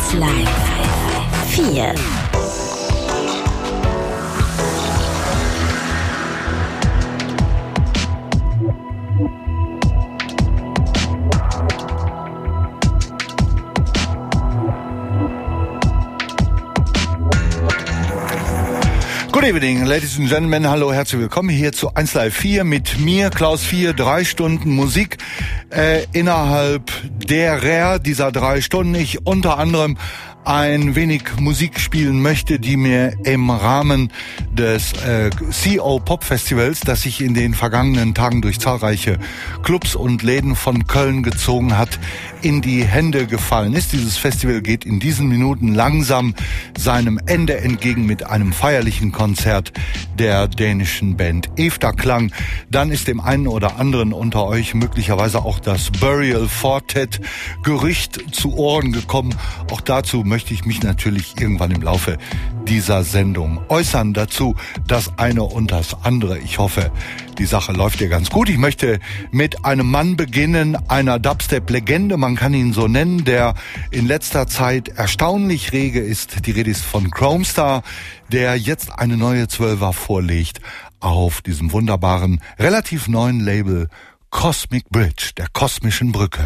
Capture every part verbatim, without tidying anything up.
eins Live vier. Good evening, ladies and gentlemen, hallo, herzlich willkommen hier zu eins Live vier mit mir, Klaus vier, drei Stunden Musik äh, innerhalb derer dieser drei Stunden ich unter anderem ein wenig Musik spielen möchte, die mir im Rahmen des äh, C O Pop Festivals, das sich in den vergangenen Tagen durch zahlreiche Clubs und Läden von Köln gezogen hat, in die Hände gefallen ist. Dieses Festival geht in diesen Minuten langsam seinem Ende entgegen mit einem feierlichen Konzert der dänischen Band Efterklang. Dann ist dem einen oder anderen unter euch möglicherweise auch das Burial Fortet Gerücht zu Ohren gekommen. Auch dazu möchte ich mich natürlich irgendwann im Laufe dieser Sendung äußern. Dazu das eine und das andere. Ich hoffe, die Sache läuft dir ganz gut. Ich möchte mit einem Mann beginnen, einer Dubstep-Legende, man kann ihn so nennen, der in letzter Zeit erstaunlich rege ist. Die Rede ist von Chromestar, der jetzt eine neue Zwölfer vorlegt auf diesem wunderbaren, relativ neuen Label Cosmic Bridge, der kosmischen Brücke.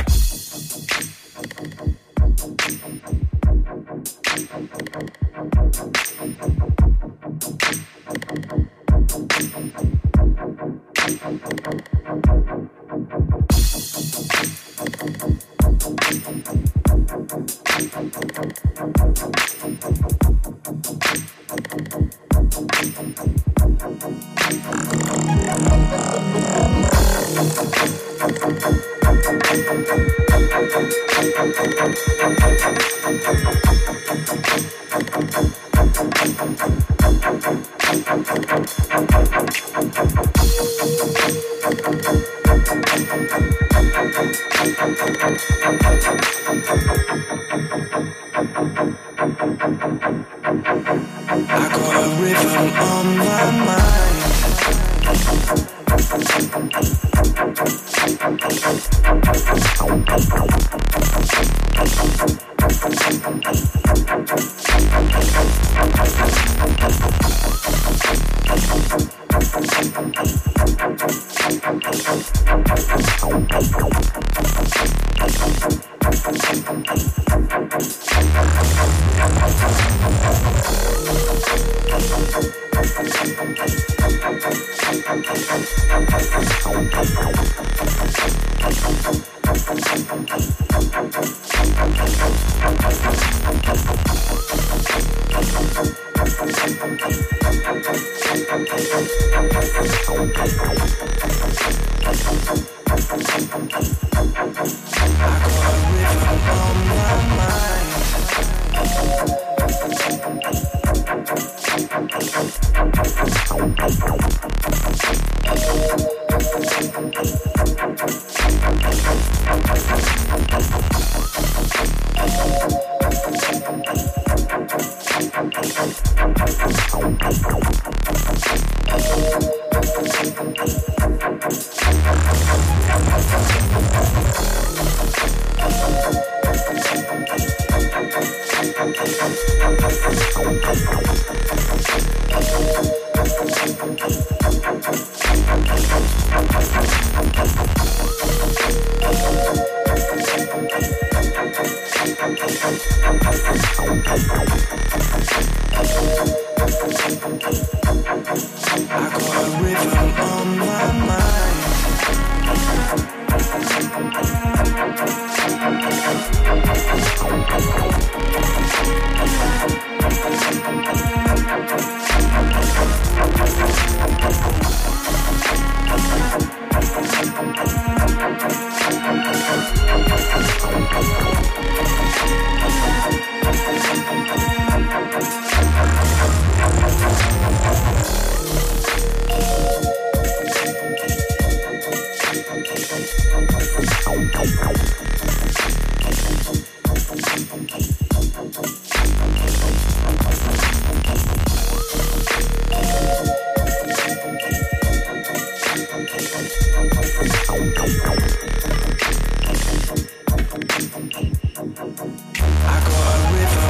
I got a river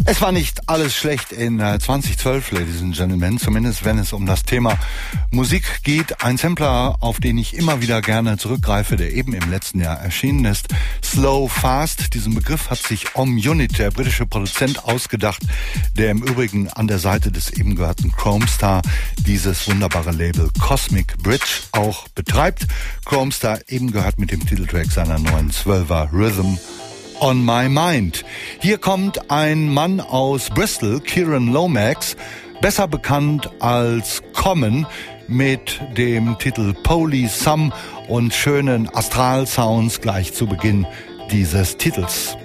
Es war nicht alles schlecht in äh, zwanzig zwölf, Ladies and Gentlemen, zumindest wenn es um das Thema Musik geht. Ein Sampler, auf den ich immer wieder gerne zurückgreife, der eben im letzten Jahr erschienen ist. Slow Fast, diesen Begriff hat sich Om Unit, der britische Produzent, ausgedacht, der im Übrigen an der Seite des eben gehörten Chromestar dieses wunderbare Label Cosmic Bridge auch betreibt. Chromestar eben gehört mit dem Titeltrack seiner neuen Zwölfer Rhythm On My Mind. Hier kommt ein Mann aus Bristol, Kieran Lomax, besser bekannt als Common, mit dem Titel Polysum und schönen Astral-Sounds gleich zu Beginn dieses Titels.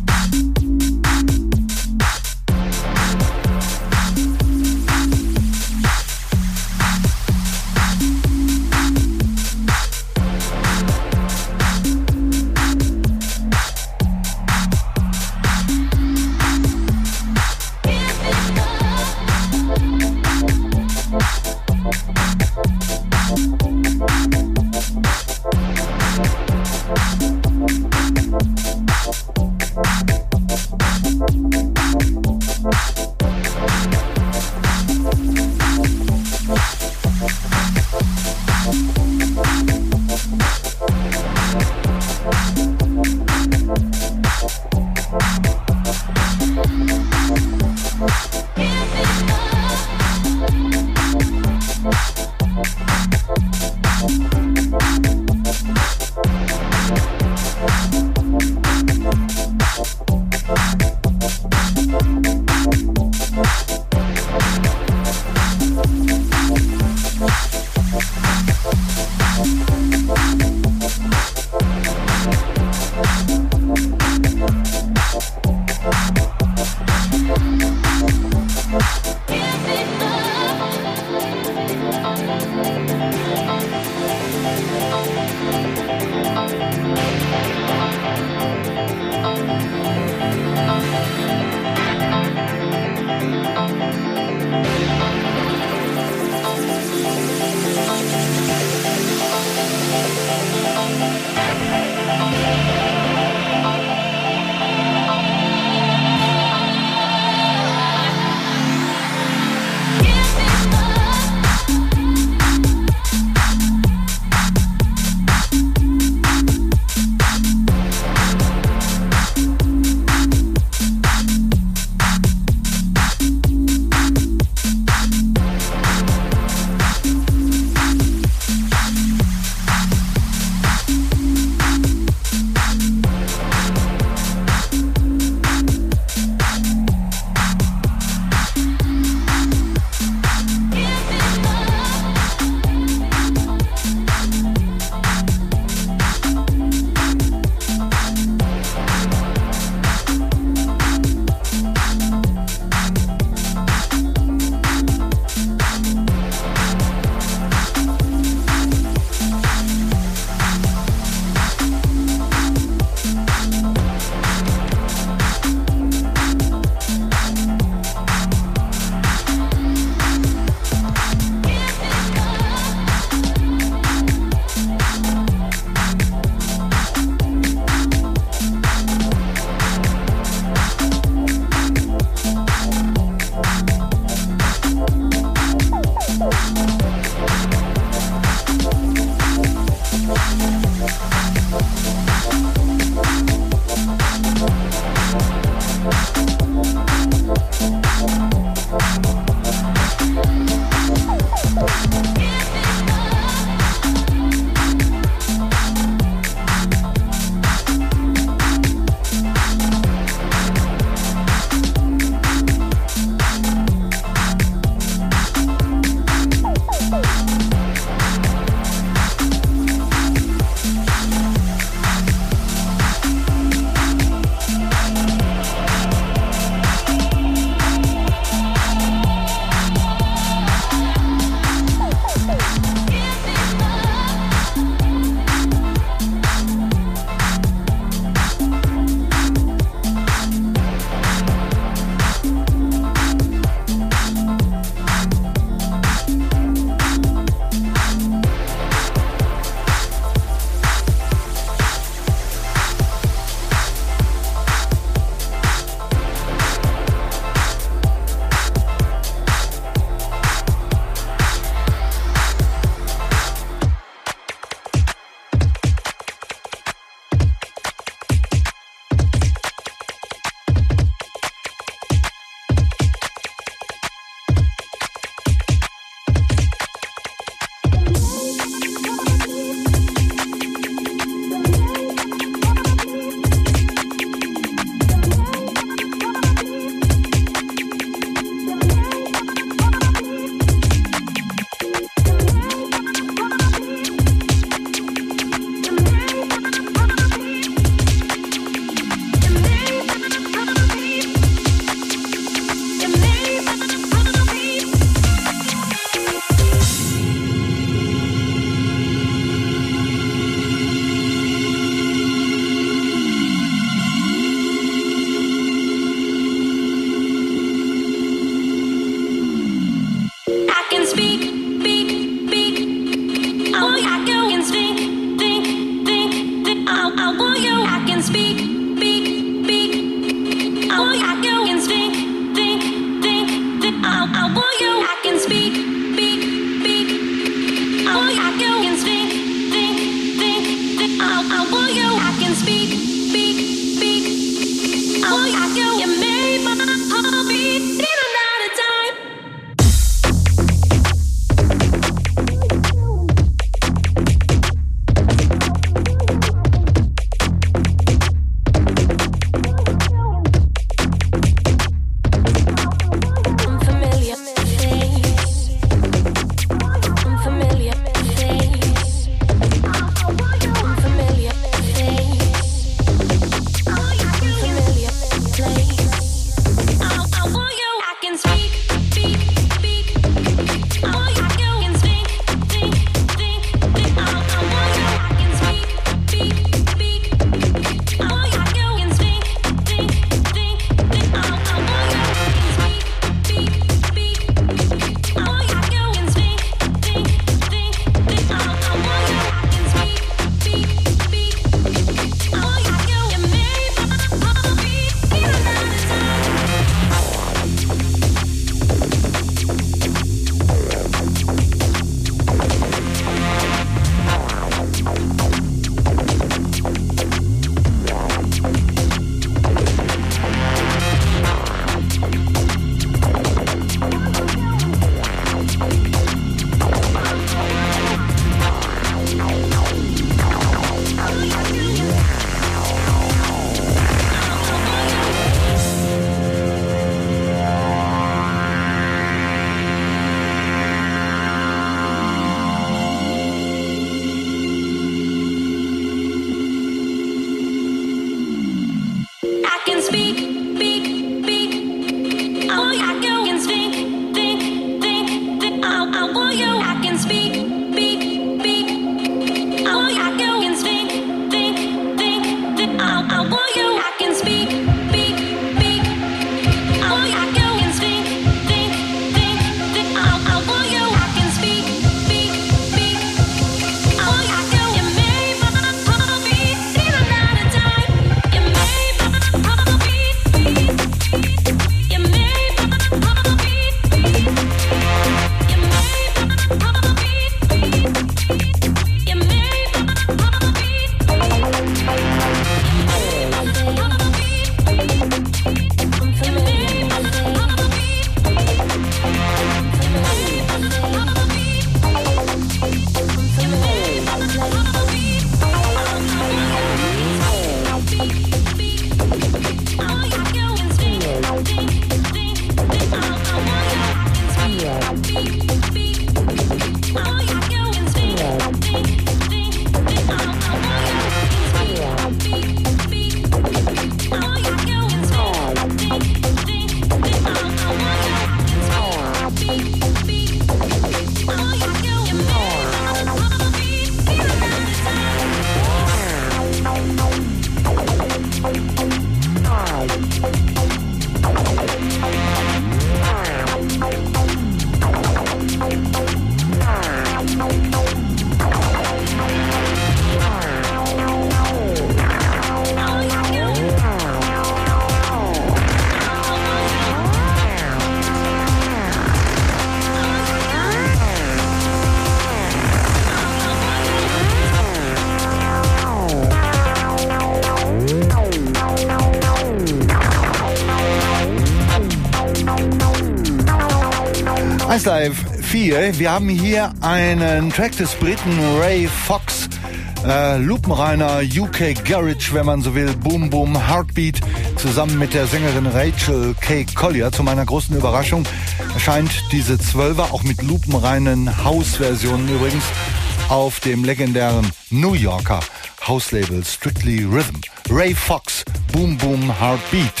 eins Live vier, wir haben hier einen Track des Briten Ray Fox, äh, lupenreiner U K Garage, wenn man so will, Boom Boom Heartbeat, zusammen mit der Sängerin Rachel K. Collier. Zu meiner großen Überraschung erscheint diese Zwölfer auch mit lupenreinen House-Versionen übrigens auf dem legendären New Yorker House-Label Strictly Rhythm. Ray Fox, Boom Boom Heartbeat.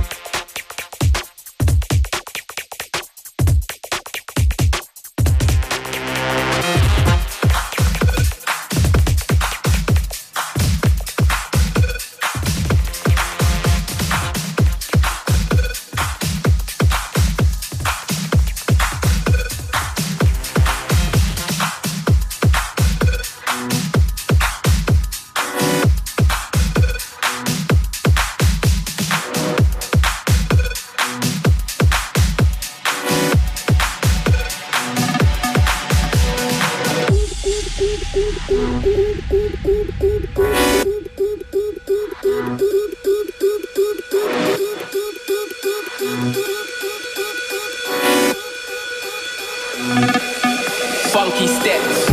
Funky steps.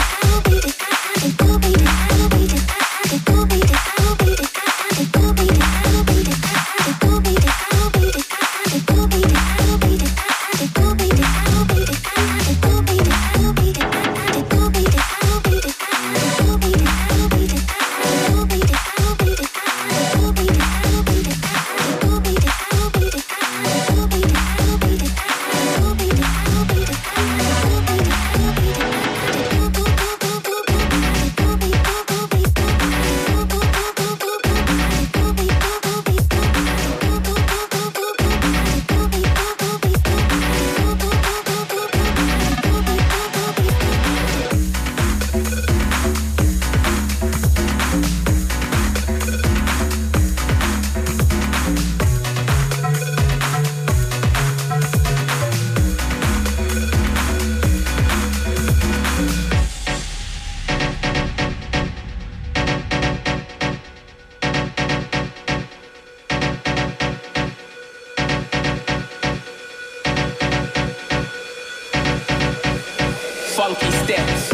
Funky steps.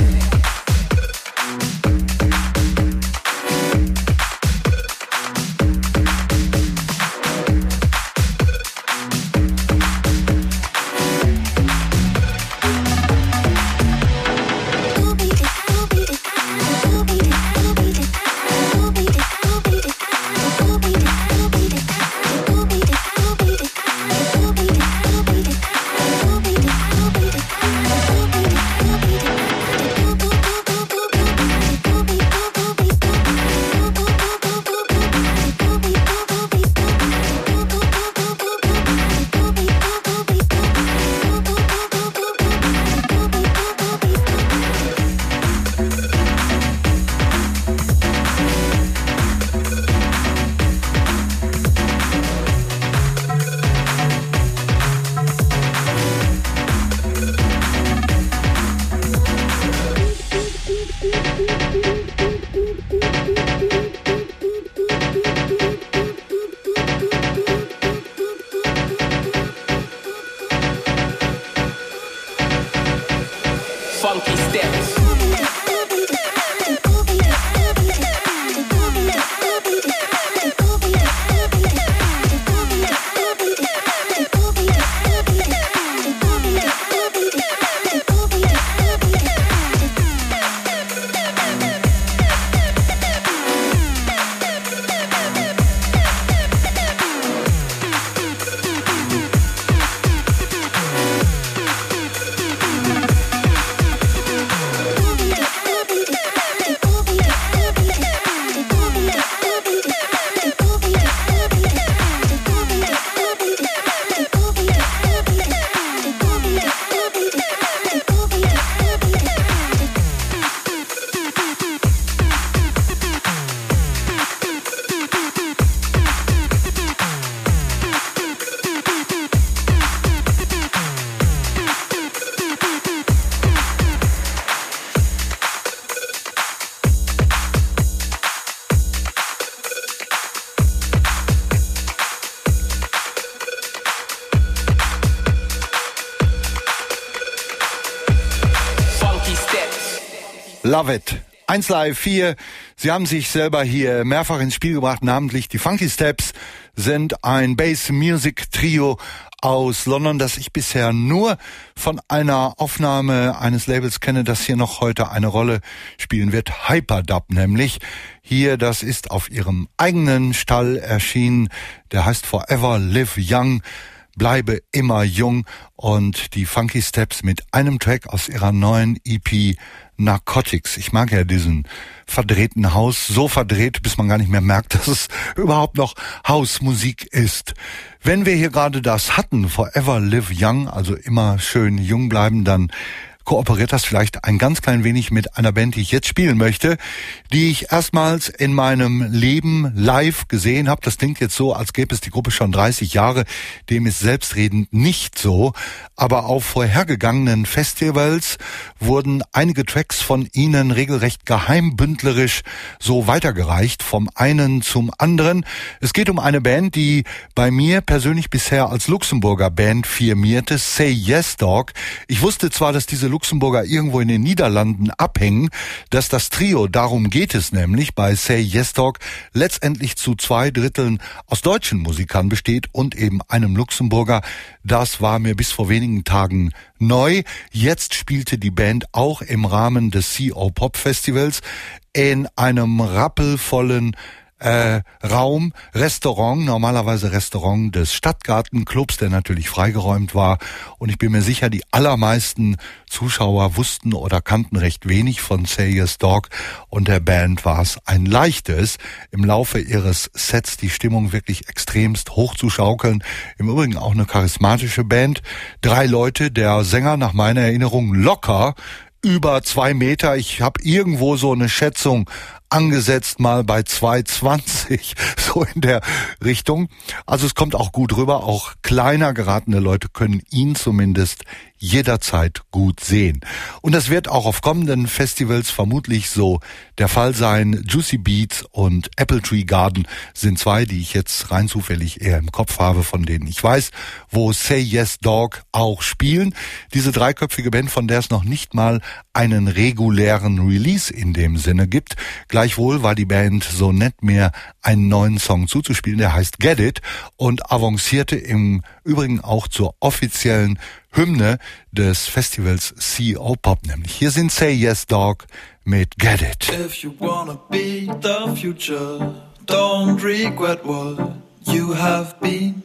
Love It. eins Live vier. Sie haben sich selber hier mehrfach ins Spiel gebracht, namentlich die Funky Steps sind ein Bass-Music-Trio aus London, das ich bisher nur von einer Aufnahme eines Labels kenne, das hier noch heute eine Rolle spielen wird. Hyperdub nämlich. Hier, das ist auf ihrem eigenen Stall erschienen. Der heißt Forever Live Young. Bleibe immer jung, und die Funky Steps mit einem Track aus ihrer neuen E P Narcotics. Ich mag ja diesen verdrehten House, so verdreht, bis man gar nicht mehr merkt, dass es überhaupt noch Hausmusik ist. Wenn wir hier gerade das hatten, Forever Live Young, also immer schön jung bleiben, dann kooperiert das vielleicht ein ganz klein wenig mit einer Band, die ich jetzt spielen möchte, die ich erstmals in meinem Leben live gesehen habe. Das klingt jetzt so, als gäbe es die Gruppe schon dreißig Jahre. Dem ist selbstredend nicht so. Aber auf vorhergegangenen Festivals wurden einige Tracks von ihnen regelrecht geheimbündlerisch so weitergereicht, vom einen zum anderen. Es geht um eine Band, die bei mir persönlich bisher als Luxemburger Band firmierte, Say Yes Dog. Ich wusste zwar, dass diese Luxemburger irgendwo in den Niederlanden abhängen, dass das Trio, darum geht es nämlich bei Say Yes Dog, letztendlich zu zwei Dritteln aus deutschen Musikern besteht und eben einem Luxemburger. Das war mir bis vor wenigen Tagen neu. Jetzt spielte die Band auch im Rahmen des C O Pop Festivals in einem rappelvollen Äh, Raum, Restaurant, normalerweise Restaurant des Stadtgartenclubs, der natürlich freigeräumt war. Und ich bin mir sicher, die allermeisten Zuschauer wussten oder kannten recht wenig von Say Yes Dog, und der Band war es ein leichtes, im Laufe ihres Sets die Stimmung wirklich extremst hoch zu schaukeln. Im Übrigen auch eine charismatische Band. Drei Leute, der Sänger nach meiner Erinnerung locker über zwei Meter. Ich habe irgendwo so eine Schätzung angesetzt, mal bei zwei zwanzig, so in der Richtung. Also es kommt auch gut rüber. Auch kleiner geratene Leute können ihn zumindest jederzeit gut sehen. Und das wird auch auf kommenden Festivals vermutlich so der Fall sein. Juicy Beats und Apple Tree Garden sind zwei, die ich jetzt rein zufällig eher im Kopf habe, von denen ich weiß, wo Say Yes Dog auch spielen. Diese dreiköpfige Band, von der es noch nicht mal einen regulären Release in dem Sinne gibt. Gleichwohl war die Band so nett, mir einen neuen Song zuzuspielen, der heißt Get It, und avancierte im Übrigen auch zur offiziellen Hymne des Festivals C O Pop, nämlich hier sind Say Yes Dog mit Get It. If you wanna be the future, don't regret what you have been.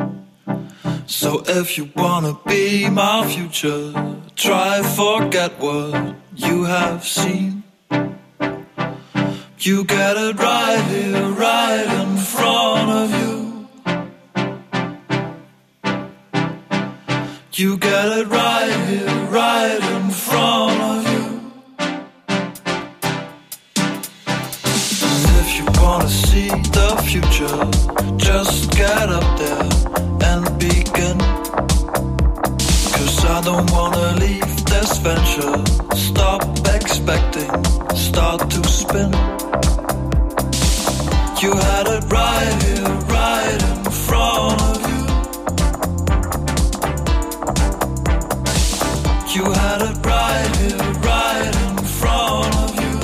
So if you wanna be my future, try forget what you have seen. You get it right here, right in front of you. You get it right here, right in front of you. And if you wanna see the future, just get up there and begin. Cause I don't wanna leave this venture. Stop expecting, start to spin. You had it right here, right in front of you. You had it right here, right in front of you.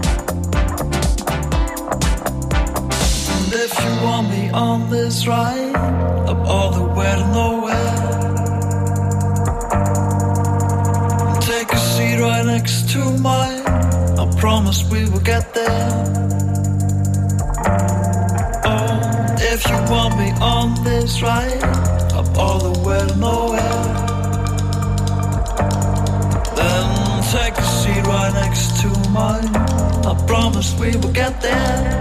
And if you want me on this ride, up all the way to nowhere, take a seat right next to mine, I promise we will get there. Oh, if you want me on this ride, up all the way to nowhere, then take a seat right next to mine. I promise we will get there.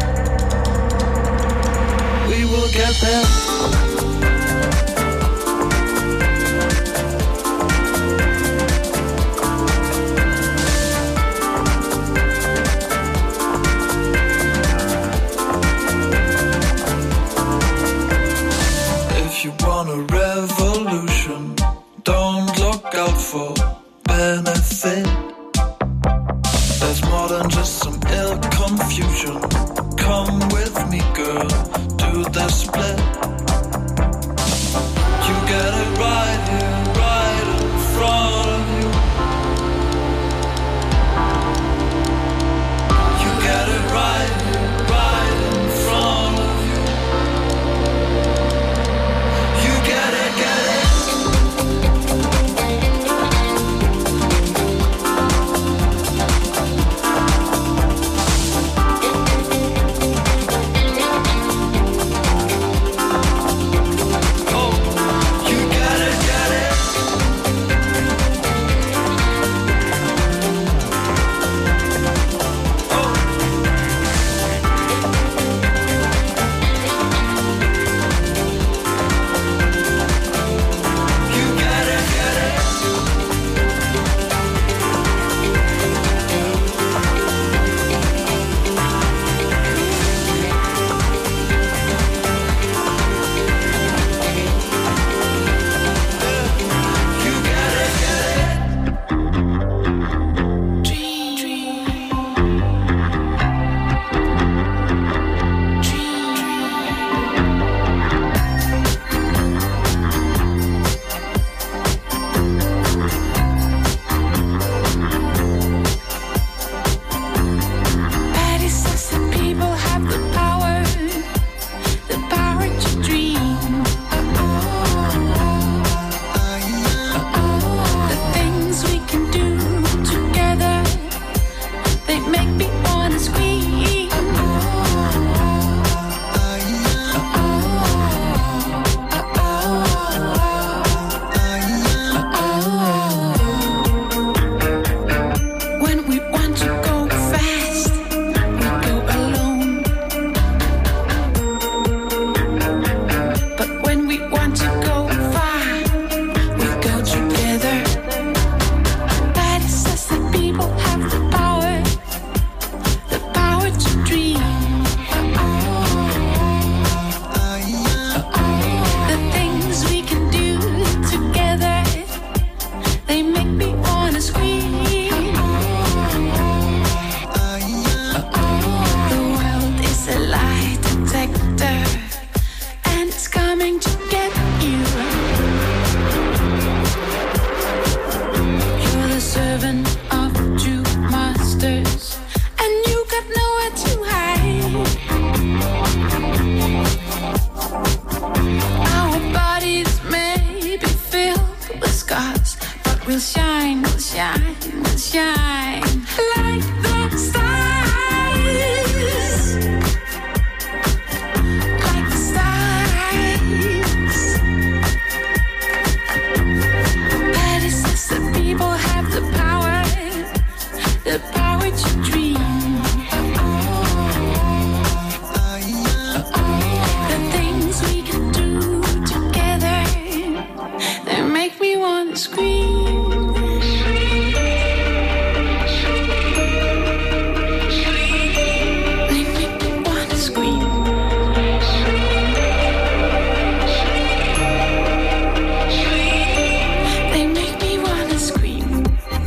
We will get there. If you want a revolution, don't look out for benefit. There's more than just some ill confusion. Come with me, girl, do the split. You get it right here, right in front of you. They make me wanna scream. The world is a lie detector, and it's coming to get you. You're the servant of two masters, and you got nowhere to hide. Our bodies may be filled with scars, but we'll shine, we'll shine, we'll shine like the stars, like the stars. Patty says that people have the power, the power to dream. The things we can do together, they make me wanna scream. They make me wanna scream. They make me wanna scream.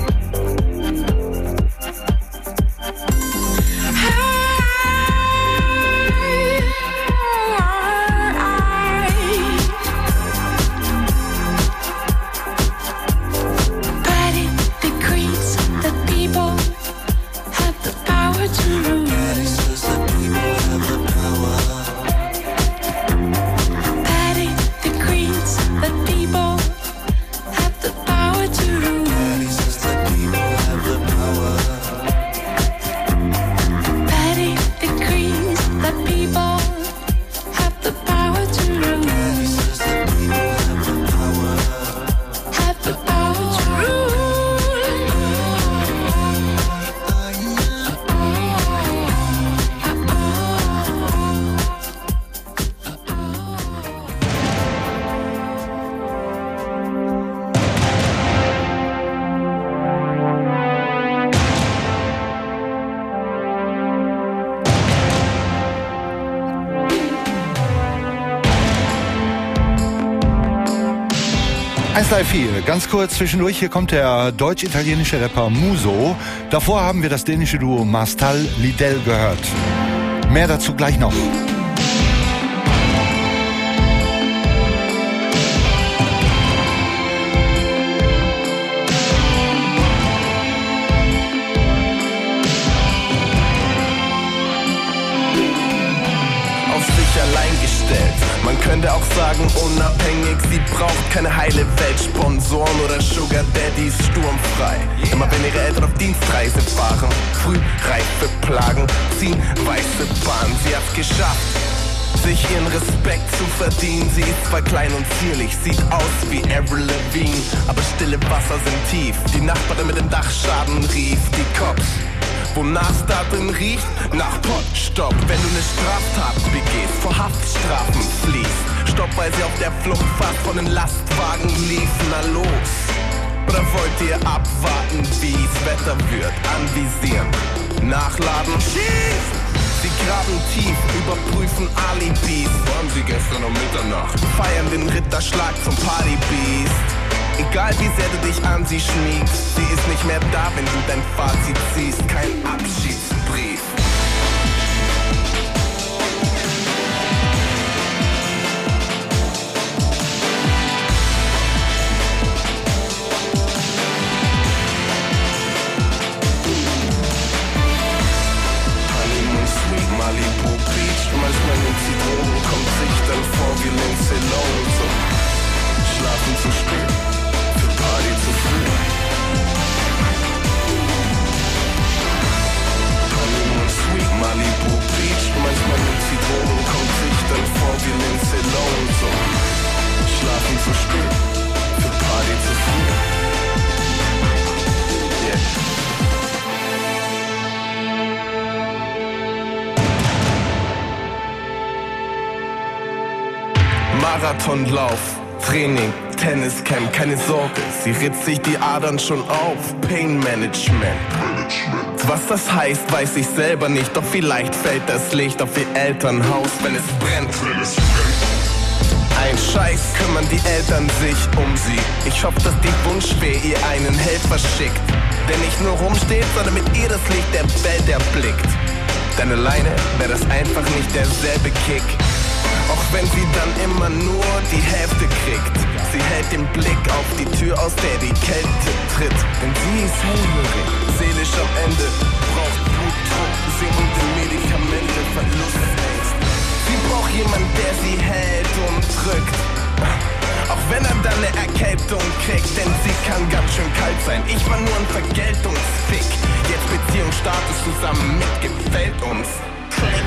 But it decrees that people have the power to rule. But it decrees that people have the power to rule. But it decrees that people have the power to rule. Have the power to rule. eins drei vier, ganz kurz zwischendurch, hier kommt der deutsch-italienische Rapper Muso. Davor haben wir das dänische Duo Mastal Lidell gehört. Mehr dazu gleich noch. Auf sich allein gestellt. Man könnte auch sagen, unabhängig, sie braucht keine heile Welt, Sponsoren oder Sugar Daddies, sturmfrei. Immer wenn ihre Eltern auf Dienstreise fahren, früh reife Plagen, ziehen weiße Bahn. Sie hat's geschafft, sich ihren Respekt zu verdienen. Sie ist zwar klein und zierlich, sieht aus wie Avril Lavigne, aber stille Wasser sind tief. Die Nachbarin mit dem Dachschaden rief die Cops. Wonach's da drin riecht? Nach Potstopp. Wenn du eine Straftat begehst, vor Haftstrafen fliehst. Stopp, weil sie auf der Flucht fast von den Lastwagen lief. Na los. Oder wollt ihr abwarten, wie's Wetter wird? Anvisieren, nachladen, schießen. Sie graben tief, überprüfen Alibis. Waren sie gestern um Mitternacht? Feiern den Ritterschlag zum Partybeast. Egal wie sehr du dich an sie schmiegst, sie ist nicht mehr da, wenn du dein Fazit ziehst. Kein Abschiedsbrief. Honeymoon Sweet, Malibu Beach. Manchmal nimmt sie Drogen, kommt sich dann vor wie Lindsay Lohan. So schlafen zu spät, für Party zu früh. Honeymoon Sweet, Malibu Beach. Manchmal nimmt sie Drogen, kommt sich dann vor wie Lindsay Lohan. So schlafen zu spät, für Party zu früh. Yeah. Marathonlauf, Training, Tenniscamp, keine Sorge, sie ritzt sich die Adern schon auf. Pain Management. Was das heißt, weiß ich selber nicht, doch vielleicht fällt das Licht auf ihr Elternhaus, wenn es brennt. ein Scheiß, kümmern die Eltern sich um sie. Ich hoffe, dass die Wunschfee ihr einen Helfer schickt, der nicht nur rumsteht, sondern mit ihr das Licht der Welt erblickt. Denn alleine wäre das einfach nicht derselbe Kick. Auch wenn sie dann immer nur die Hälfte kriegt. Sie hält den Blick auf die Tür, aus der die Kälte tritt. Denn sie ist hellhörig, seelisch am Ende, braucht Blutdruck, sinkende Medikamente, Verlustängst. Sie braucht jemanden, der sie hält und drückt. Auch wenn er dann eine Erkältung kriegt, denn sie kann ganz schön kalt sein. Ich war nur ein Vergeltungsfick. Jetzt Beziehungsstatus zusammen mit gefällt uns. Klick.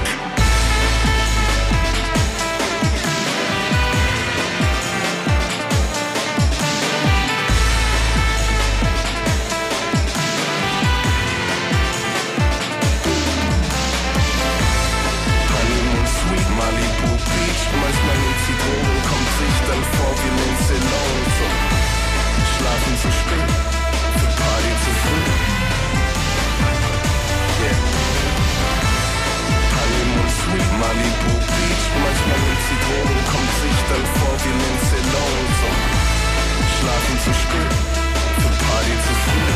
Manchmal nimmt sie Drogen, kommt sich dann vor wie Lindsay Lohan zum Schlafen zu spät, für Party zu früh. Yeah. Honeymoon Sweet, Malibu Beach. Manchmal nimmt sie Drogen, kommt sich dann vor wie Lindsay Lohan zum Schlafen zu spät, für Party zu früh.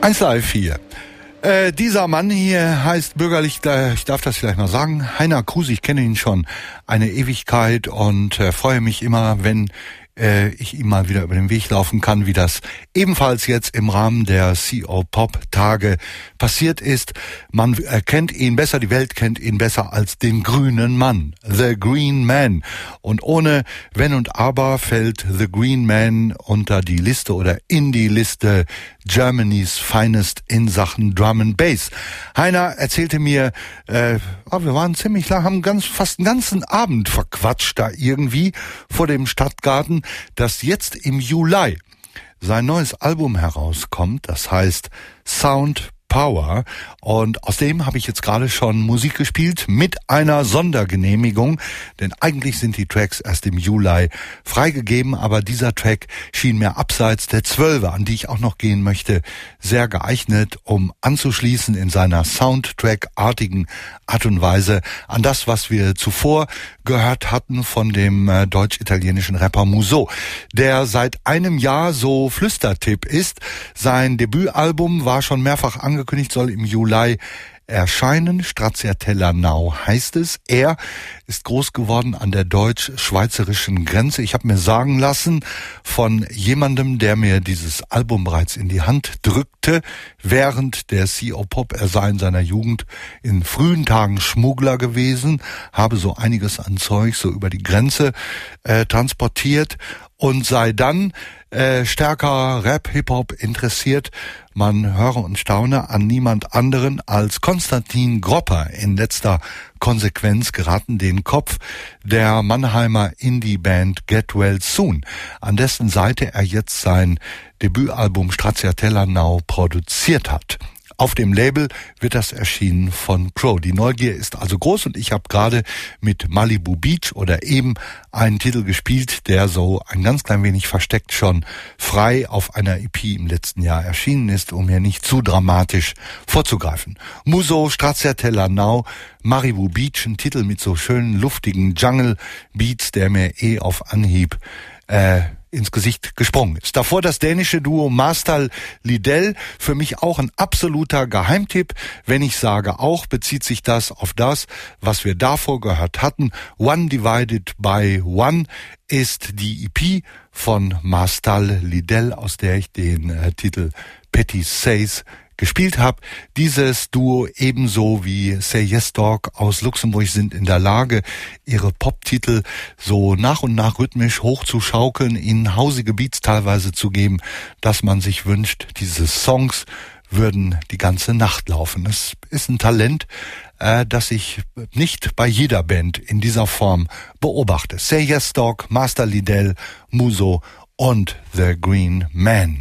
eins Live vier. Äh, dieser Mann hier heißt bürgerlich, äh, ich darf das vielleicht mal sagen, Heiner Kruse. Ich kenne ihn schon eine Ewigkeit und äh, freue mich immer, wenn äh, ich ihm mal wieder über den Weg laufen kann, wie das ebenfalls jetzt im Rahmen der C O Pop Tage passiert ist. Man erkennt ihn besser, die Welt kennt ihn besser als den grünen Mann, The Green Man. Und ohne Wenn und Aber fällt The Green Man unter die Liste oder in die Liste Germany's Finest in Sachen Drum and Bass. Heiner erzählte mir, äh, oh, wir waren ziemlich lang, haben ganz, fast einen ganzen Abend verquatscht da irgendwie vor dem Stadtgarten, dass jetzt im Juli sein neues Album herauskommt, das heißt Sound Power, und aus dem habe ich jetzt gerade schon Musik gespielt mit einer Sondergenehmigung, denn eigentlich sind die Tracks erst im Juli freigegeben, aber dieser Track schien mir abseits der Zwölfe, an die ich auch noch gehen möchte, sehr geeignet, um anzuschließen in seiner Soundtrack-artigen Art und Weise an das, was wir zuvor gehört hatten von dem äh, deutsch-italienischen Rapper Muso, der seit einem Jahr so Flüstertipp ist. Sein Debütalbum war schon mehrfach angekündigt, soll im Juli erscheinen. Stracciatella Now heißt es. Er ist groß geworden an der deutsch-schweizerischen Grenze. Ich habe mir sagen lassen von jemandem, der mir dieses Album bereits in die Hand drückte, während der C O Pop, er sei in seiner Jugend in frühen Tagen Schmuggler gewesen, habe so einiges an Zeug so über die Grenze äh, transportiert und sei dann äh, stärker Rap, Hip-Hop interessiert. Man höre und staune, an niemand anderen als Konstantin Gropper in letzter Konsequenz geraten, den Kopf der Mannheimer Indie-Band Get Well Soon, an dessen Seite er jetzt sein Debütalbum Stracciatella Now produziert hat. Auf dem Label wird das erschienen von Crow. Die Neugier ist also groß und ich habe gerade mit Malibu Beach oder eben einen Titel gespielt, der so ein ganz klein wenig versteckt schon frei auf einer E P im letzten Jahr erschienen ist, um hier nicht zu dramatisch vorzugreifen. Muso, Stracciatella Now, Malibu Beach, ein Titel mit so schönen luftigen Jungle Beats, der mir eh auf Anhieb äh, ins Gesicht gesprungen ist. Davor das dänische Duo Marstal Lidell, für mich auch ein absoluter Geheimtipp. Wenn ich sage auch, bezieht sich das auf das, was wir davor gehört hatten. One Divided by One ist die E P von Marstal Lidell, aus der ich den äh, Titel Petty Says gespielt habe. Dieses Duo ebenso wie Say Yes Dog aus Luxemburg sind in der Lage, ihre Pop-Titel so nach und nach rhythmisch hochzuschaukeln, ihnen hausige Beats teilweise zu geben, dass man sich wünscht, diese Songs würden die ganze Nacht laufen. Es ist ein Talent, äh, das ich nicht bei jeder Band in dieser Form beobachte. Say Yes Dog, Marstal Lidell, Muso und The Green Man.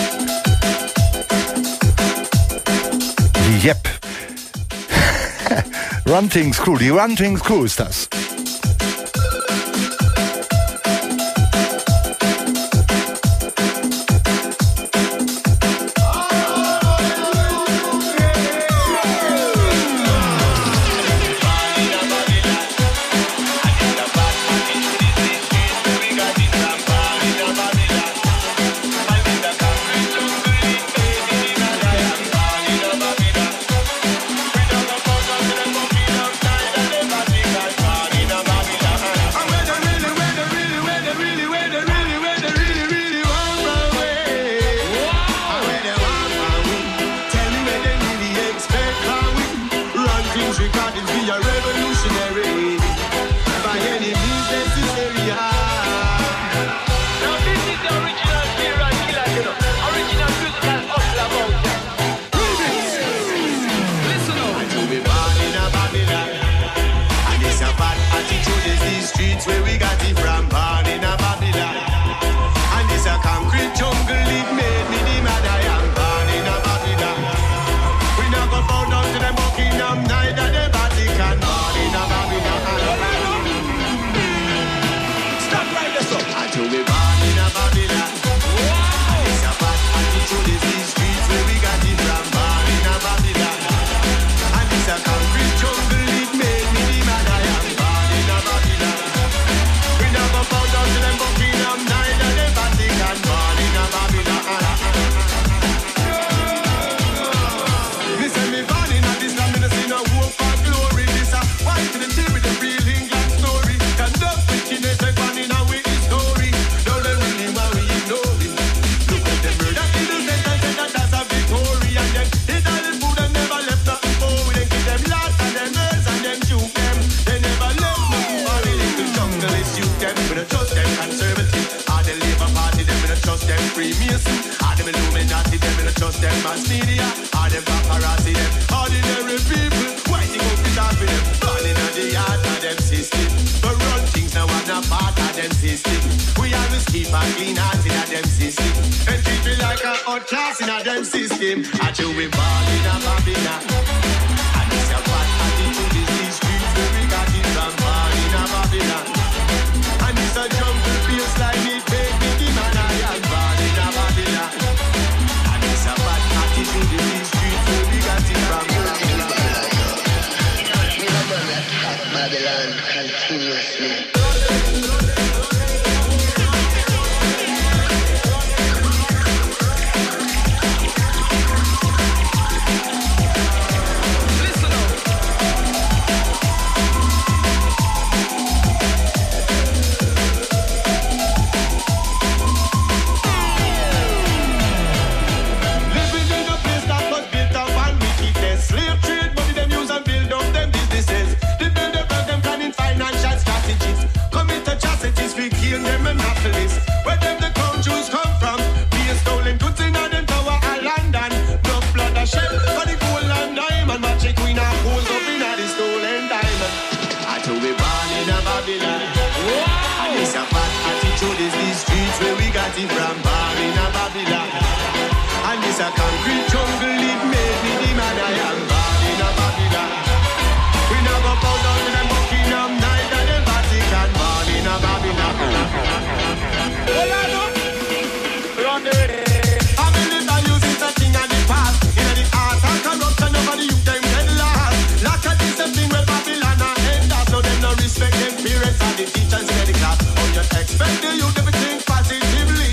Yep. Run Things Crew, die Run Things Crew ist das. Concrete jungle, it made me the man I am. Born in a Babylon. Freemason. All them Illuminati, them don't trust them mass media. All them paparazzi, them ordinary people. Waiting up to talk with them. Born in the yard of them system. But run things now and not part of them system. We always keep a clean heart in a them system. And treat me like a outclass in a them system. I do we born in a Babylon. And it's a bad attitude is these streets where we got it from. Born in a Babylon. And it's a jungle feels like it baby the man I am. Born in a Babylon. And it's a bad attitude is these streets where we got it from. Babylon continuously. From bar in a Babylon. And this a concrete jungle, it made me the man I am. Bar in a Babylon. We never bow down to them Buckingham, neither the Vatican. Bar in a Babylon. Well, I know. Run the way. Family values is a thing of the past. In the art and corruption, nobody you them get lost. Like a discipline with Babylon and end up. No, them no respect them parents and the teachers in the class. Oh, you expect the youth to think positively.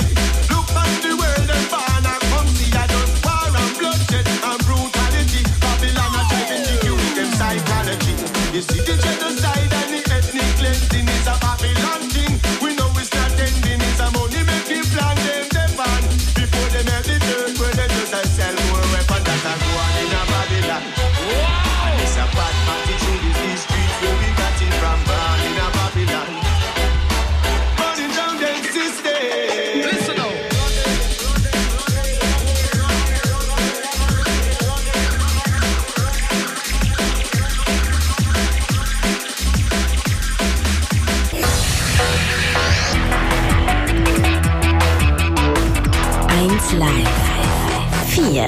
You see the genocide and the ethnic cleansing is a Babylon thing. We know it's not ending, it's a money making plan. Them they ban before they make the third where they just a sell more weapons that are going in a Babylon. Wow. And it's a bad attitude is these streets where we got it from. Born in a Babylon. Burning down them system. Listen up. Live vier.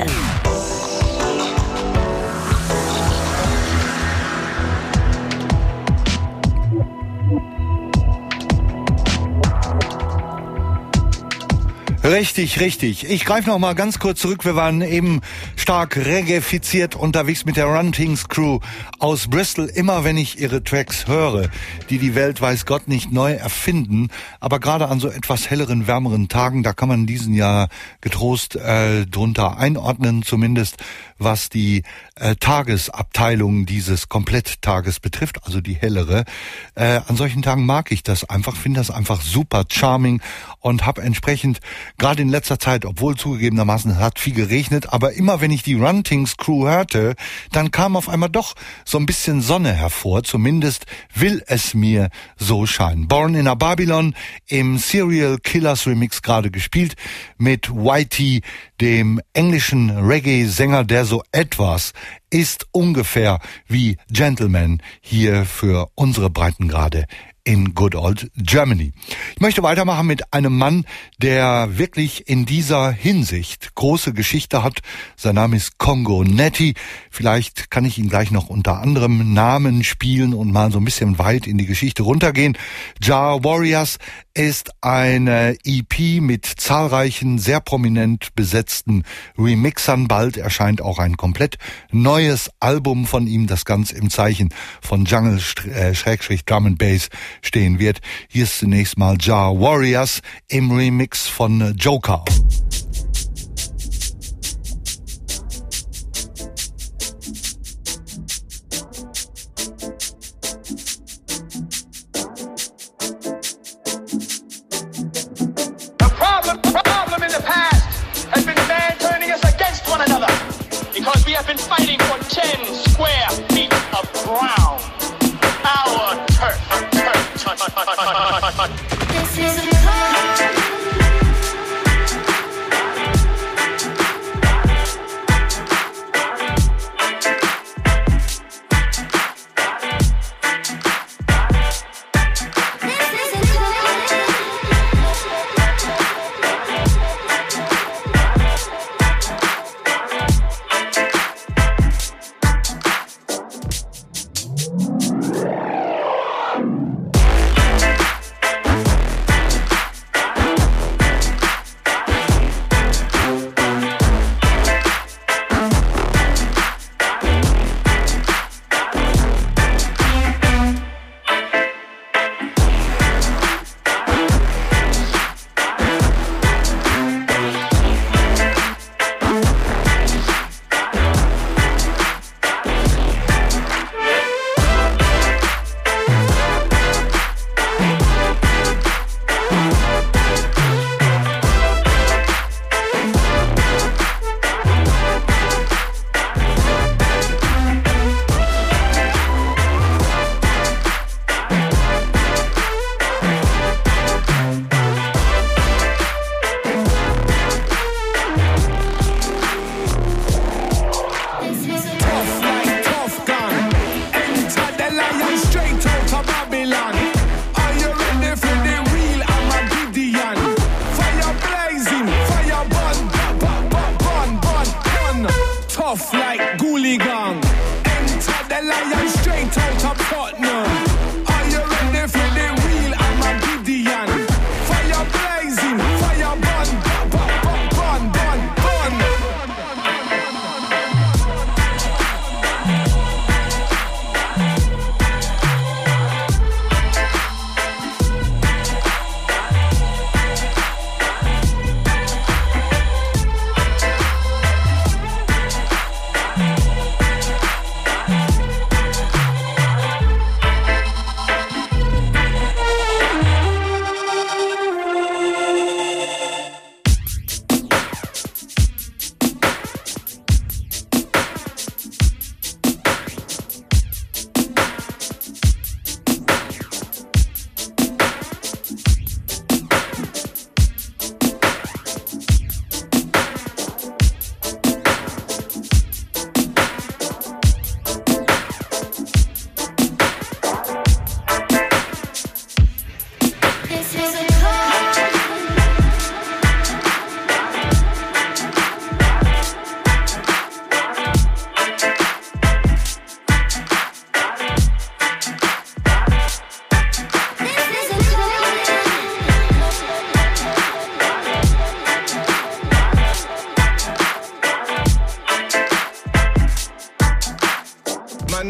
Richtig, richtig. Ich greife noch mal ganz kurz zurück. Wir waren eben stark reggae-fiziert unterwegs mit der Runtings Crew aus Bristol. Immer wenn ich ihre Tracks höre, die die Welt weiß Gott nicht neu erfinden, aber gerade an so etwas helleren, wärmeren Tagen, da kann man diesen Jahr getrost äh, drunter einordnen, zumindest was die äh, Tagesabteilung dieses Kompletttages betrifft, also die hellere. Äh, an solchen Tagen mag ich das einfach, finde das einfach super charming und habe entsprechend gerade in letzter Zeit, obwohl zugegebenermaßen es hat viel geregnet, aber immer wenn ich die Runtings Crew hörte, dann kam auf einmal doch so ein bisschen Sonne hervor, zumindest will es mir so scheinen. Born in a Babylon im Serial Killers Remix gerade gespielt mit Whitey, dem englischen Reggae-Sänger, der so etwas ist ungefähr wie Gentleman hier für unsere Breitengrade in Good Old Germany. Ich möchte weitermachen mit einem Mann, der wirklich in dieser Hinsicht große Geschichte hat. Sein Name ist Congo Natty. Vielleicht kann ich ihn gleich noch unter anderem Namen spielen und mal so ein bisschen weit in die Geschichte runtergehen. Jah Warriors ist eine E P mit zahlreichen, sehr prominent besetzten Remixern. Bald erscheint auch ein komplett neues Album von ihm, das ganz im Zeichen von Jungle äh, Schrägstrich Drum and Bass stehen wird. Hier ist zunächst mal Jah Warriors im Remix von Joker. The problem, the problem in the past has been man turning us against one another because we have been fighting for ten square feet of ground. Our turf. This is a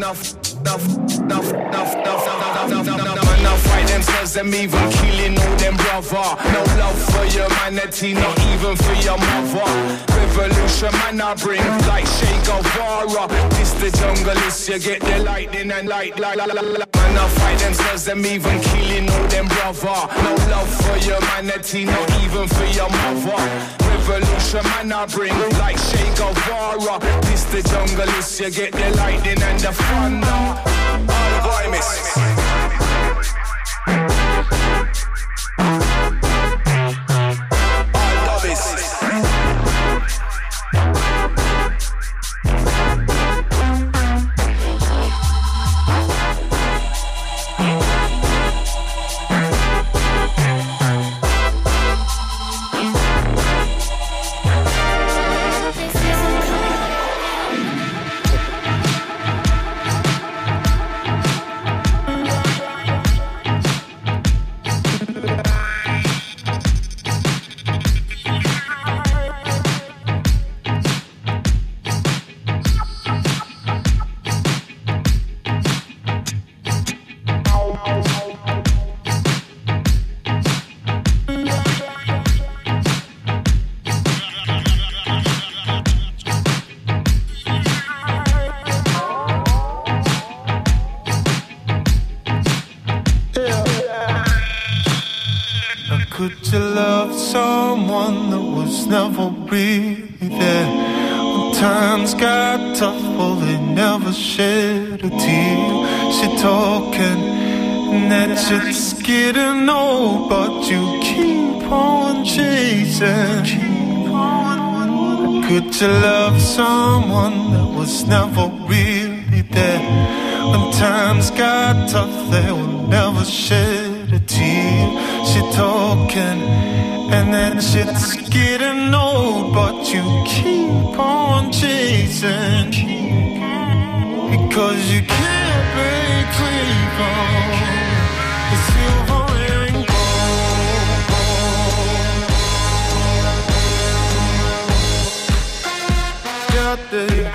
enough, enough, enough, enough, enough, enough, enough, enough, enough. Fight themselves, them even killing all them brother. No love for humanity, not even for your mother. Revolution, man, I bring like Che Guevara. This the jungle, is you get the lightning and light, light, light, light, light. Man, I fight themselves, them even killing all them brother. No love for humanity, not even for your mother. Revolution, man, I bring like Che Guevara. This the jungle, is you get the lightning and the thunder. All boy, miss. All love is. Could you love someone that was never really there? When times got tough, well, they never shed a tear. She talking, and that shit's getting old, but you keep on chasing. Could you love someone that was never really there? When times got tough, they will never shed a tear. She talking, and that shit's getting old, but you keep on chasing. Because you can't break free from the silver and gold. Got the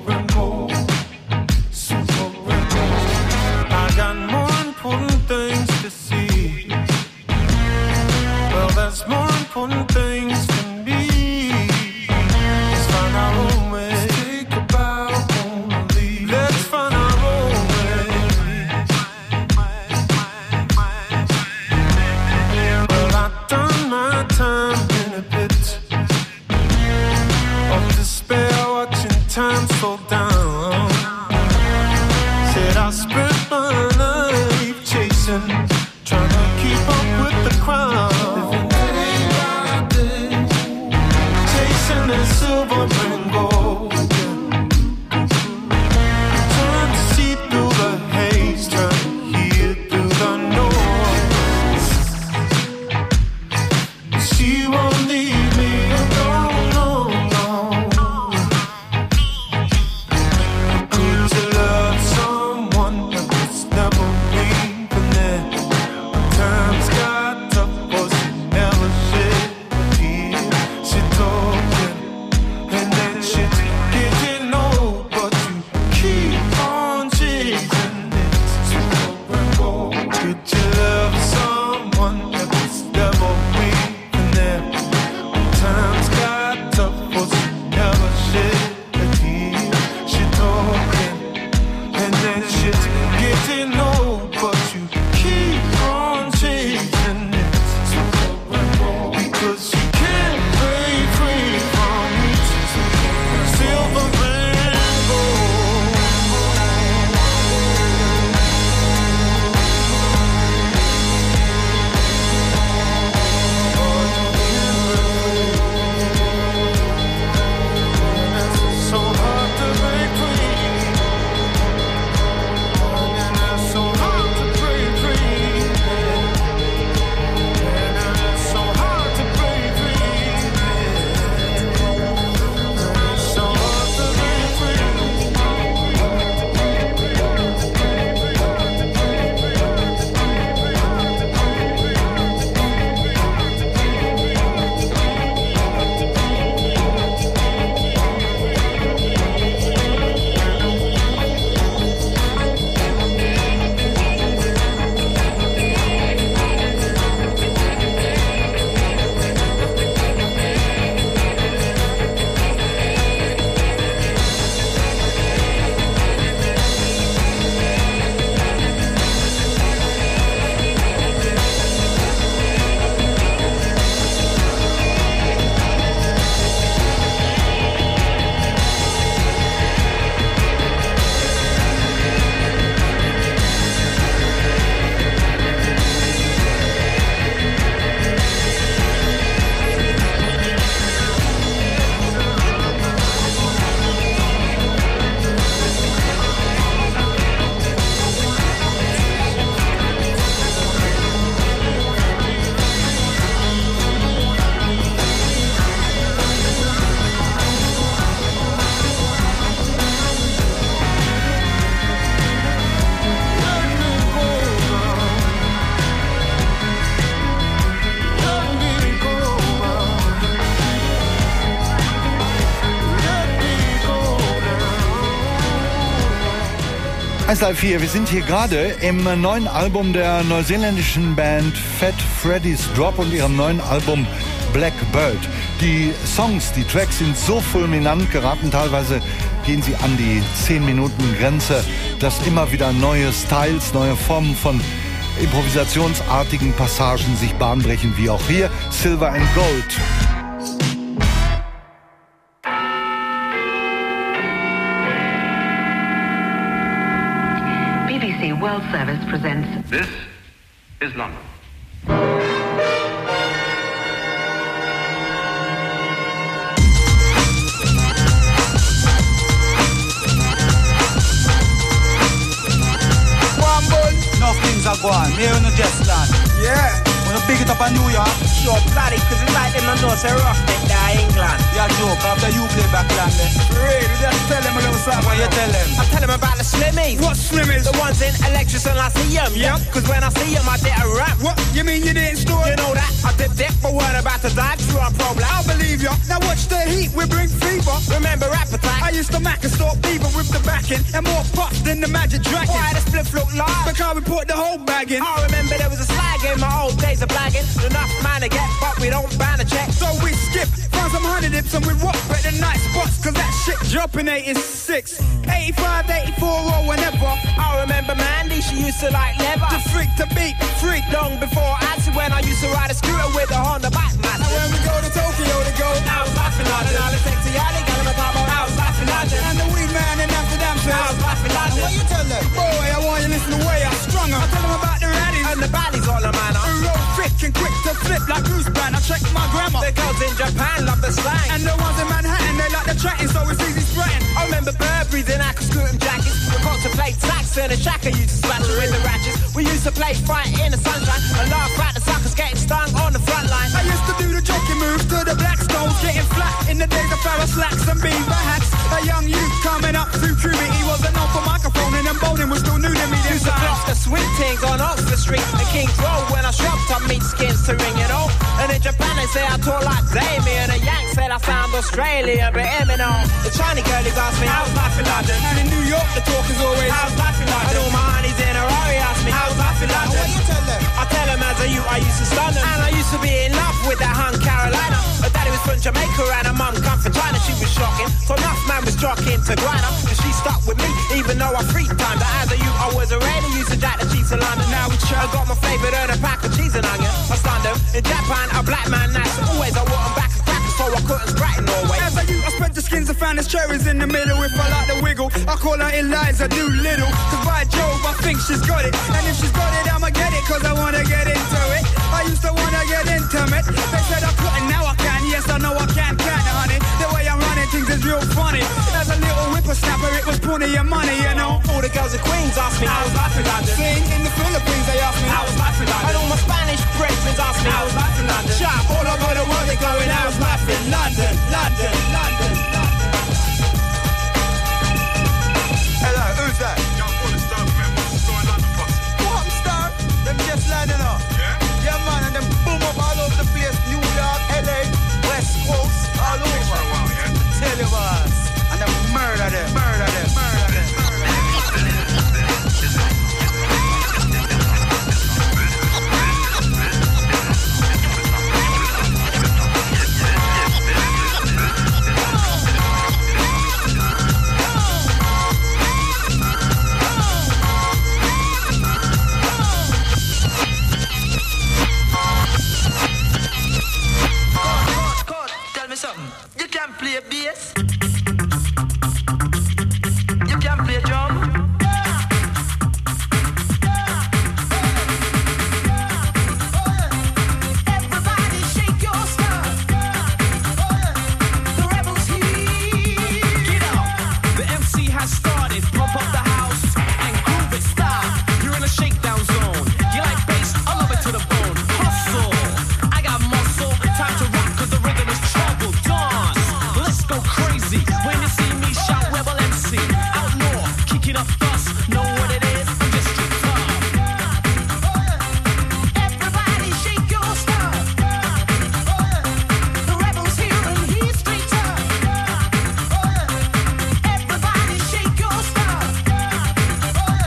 things eins Live vier, wir sind hier gerade im neuen Album der neuseeländischen Band Fat Freddy's Drop und ihrem neuen Album Blackbird. Die Songs, die Tracks sind so fulminant geraten, teilweise gehen sie an die zehn Minuten Grenze, dass immer wieder neue Styles, neue Formen von improvisationsartigen Passagen sich bahnbrechen, wie auch hier Silver and Gold. B B C World Service presents This is London. Enough things are going. Me on the just land. Yeah. Wanna big it up in New York? Sure, bloody, cause it's like them and know say rough it there England. Yeah, joke. After you play back land there. Really? Just tell them a little something. What you tell them? I tell them about the Slimmies. What Slimmies? The ones in Electric and I see them. Yeah. Cause when I see them, I did a rap. What? You mean you didn't store? You know that? I did dick for word about to dive through a problem. I believe ya. Now watch the heat. We bring fever. Remember Rap Attack? I used to mac and stalk fever with the backing and more puffs than the Magic Dragon. Why the split look live? Because we put the whole bag in. I remember there was a slag in my old days of blagging. Enough man to get, but we don't ban a check. So we skip, find some honey dips and we rock better night spots. Cause that shit dropping eighty-six, eighty-five, eighty-four or whenever. I remember Mandy, she used to like leather. The freak to beat, freak. Long before Ansi when I used to ride a scooter with a Honda bike man. And when we go to Tokyo to go, I was laughing London. I was sexy, I didn't get him a pop. I was laughing London. And the weed man in Amsterdam says, I was laughing London. What you tell them? Boy, I want you to listen to the way I strung her. I tell them about the raddies. And the baddies all the man. Who roll thick and quick to flip like Bruce Band. I check my grammar. The girls in Japan love the slang. And the ones in Manhattan, they like the chatting, so it's easy spreading. I remember Burberry's in Aqua Scootin' jackets. We got to play tax and a shacker used to smash it with the ratchets. We used to play fight in the sunshine and laugh at the suckers getting stung on the front line. I used to do the jockey moves to the black stones, getting flat in the days of Farrah slacks and beaver hats. A young youth coming up through puberty wasn't known for microphone and then bowling was still new to me. Used to clock the sweet things on Oxford Street and King's Road when I shopped on meat skins to ring it all. And in Japan they say I talk like Damien. A Yank said I sound Australian, but hear me now. The Chinese girlies ask me how's life in London. And in New York the talk is always how's life in London. And all my honeys in a Rari ask me how's life in London. What you tell them? I tell them as a youth I used to stun them. And I used to be in love with that hun Carolina. Her daddy was from Jamaica and her mum come from China. She was shocking, so enough man was jockeying to grind up. And she stuck with me even though I free time. But as a youth I was already used to jack the cheese in London. Now we chill. I got my favourite and a pack of cheese and onion. I stunned them. In Japan a black man that's always I want them back and crackers so I couldn't scratch in Norway. As a youth I spent the skins and found the cherries in the middle. If I like the wiggle I call her Eliza Doolittle. Cause by Jove I think she's got it. And if she's got it I'ma get it cause I wanna get into it. I used to wanna get intimate. They said I couldn't, now I can. Yes I know I can, can't honey. The way I'm running things is real funny. As a little whippersnapper it was plenty of money, you know. All the girls in Queens ask me how was life in London. Sing in the Philippines they ask me how was life in London. And all my Spanish friends ask me how was life in London. Sharp, all over the world they going how was life in London, London, London, London. Hello, who's that? Young Paul is Derby, man. What's the story in London, Foxy? What star? Them just landing up. Yeah? Yeah, man, and them boom up all over the place. New York, L A, West Coast, all over. For a while, yeah? Tell you boss. And them murder them, murder them, murder them. You can play bass. You can play drum. Everybody shake your stuff. The rebels here. Get up. The M C has started. Pump up the house and groove it. Stop. You're in a shakedown zone. You like bass? I love it to the bone. Hustle. I got muscle. Time to rock 'cause the rhythm is trouble. Dance. Let's go crazy. When you see me shout Rebel M C. Out north. Kicking up dust. Know what it is? I'm just straight tough. Everybody shake your stuff. The rebels here and he's straight up. Everybody shake your stuff.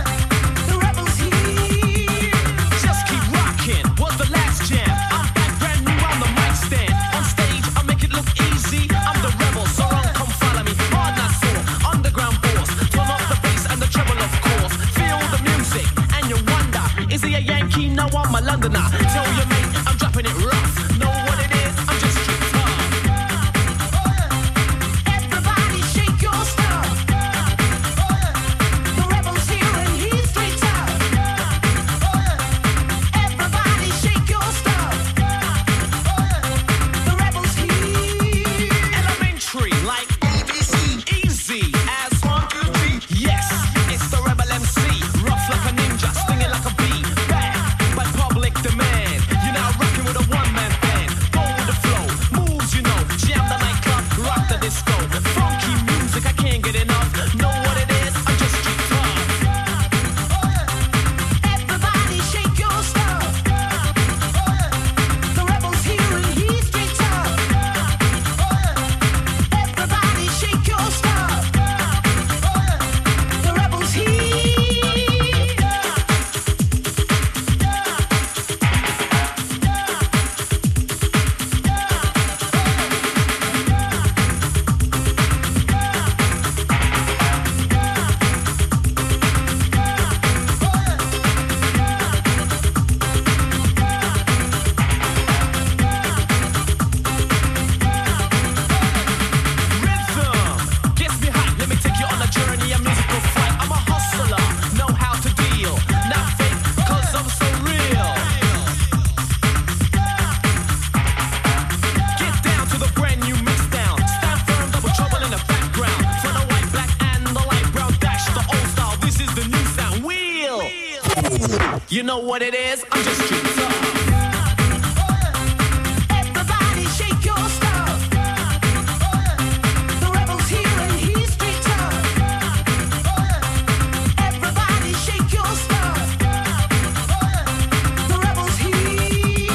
You know what it is? I'm just street tough. Everybody shake your stuff. The rebel's here and he's street tough. Everybody shake your stuff. The rebel's here.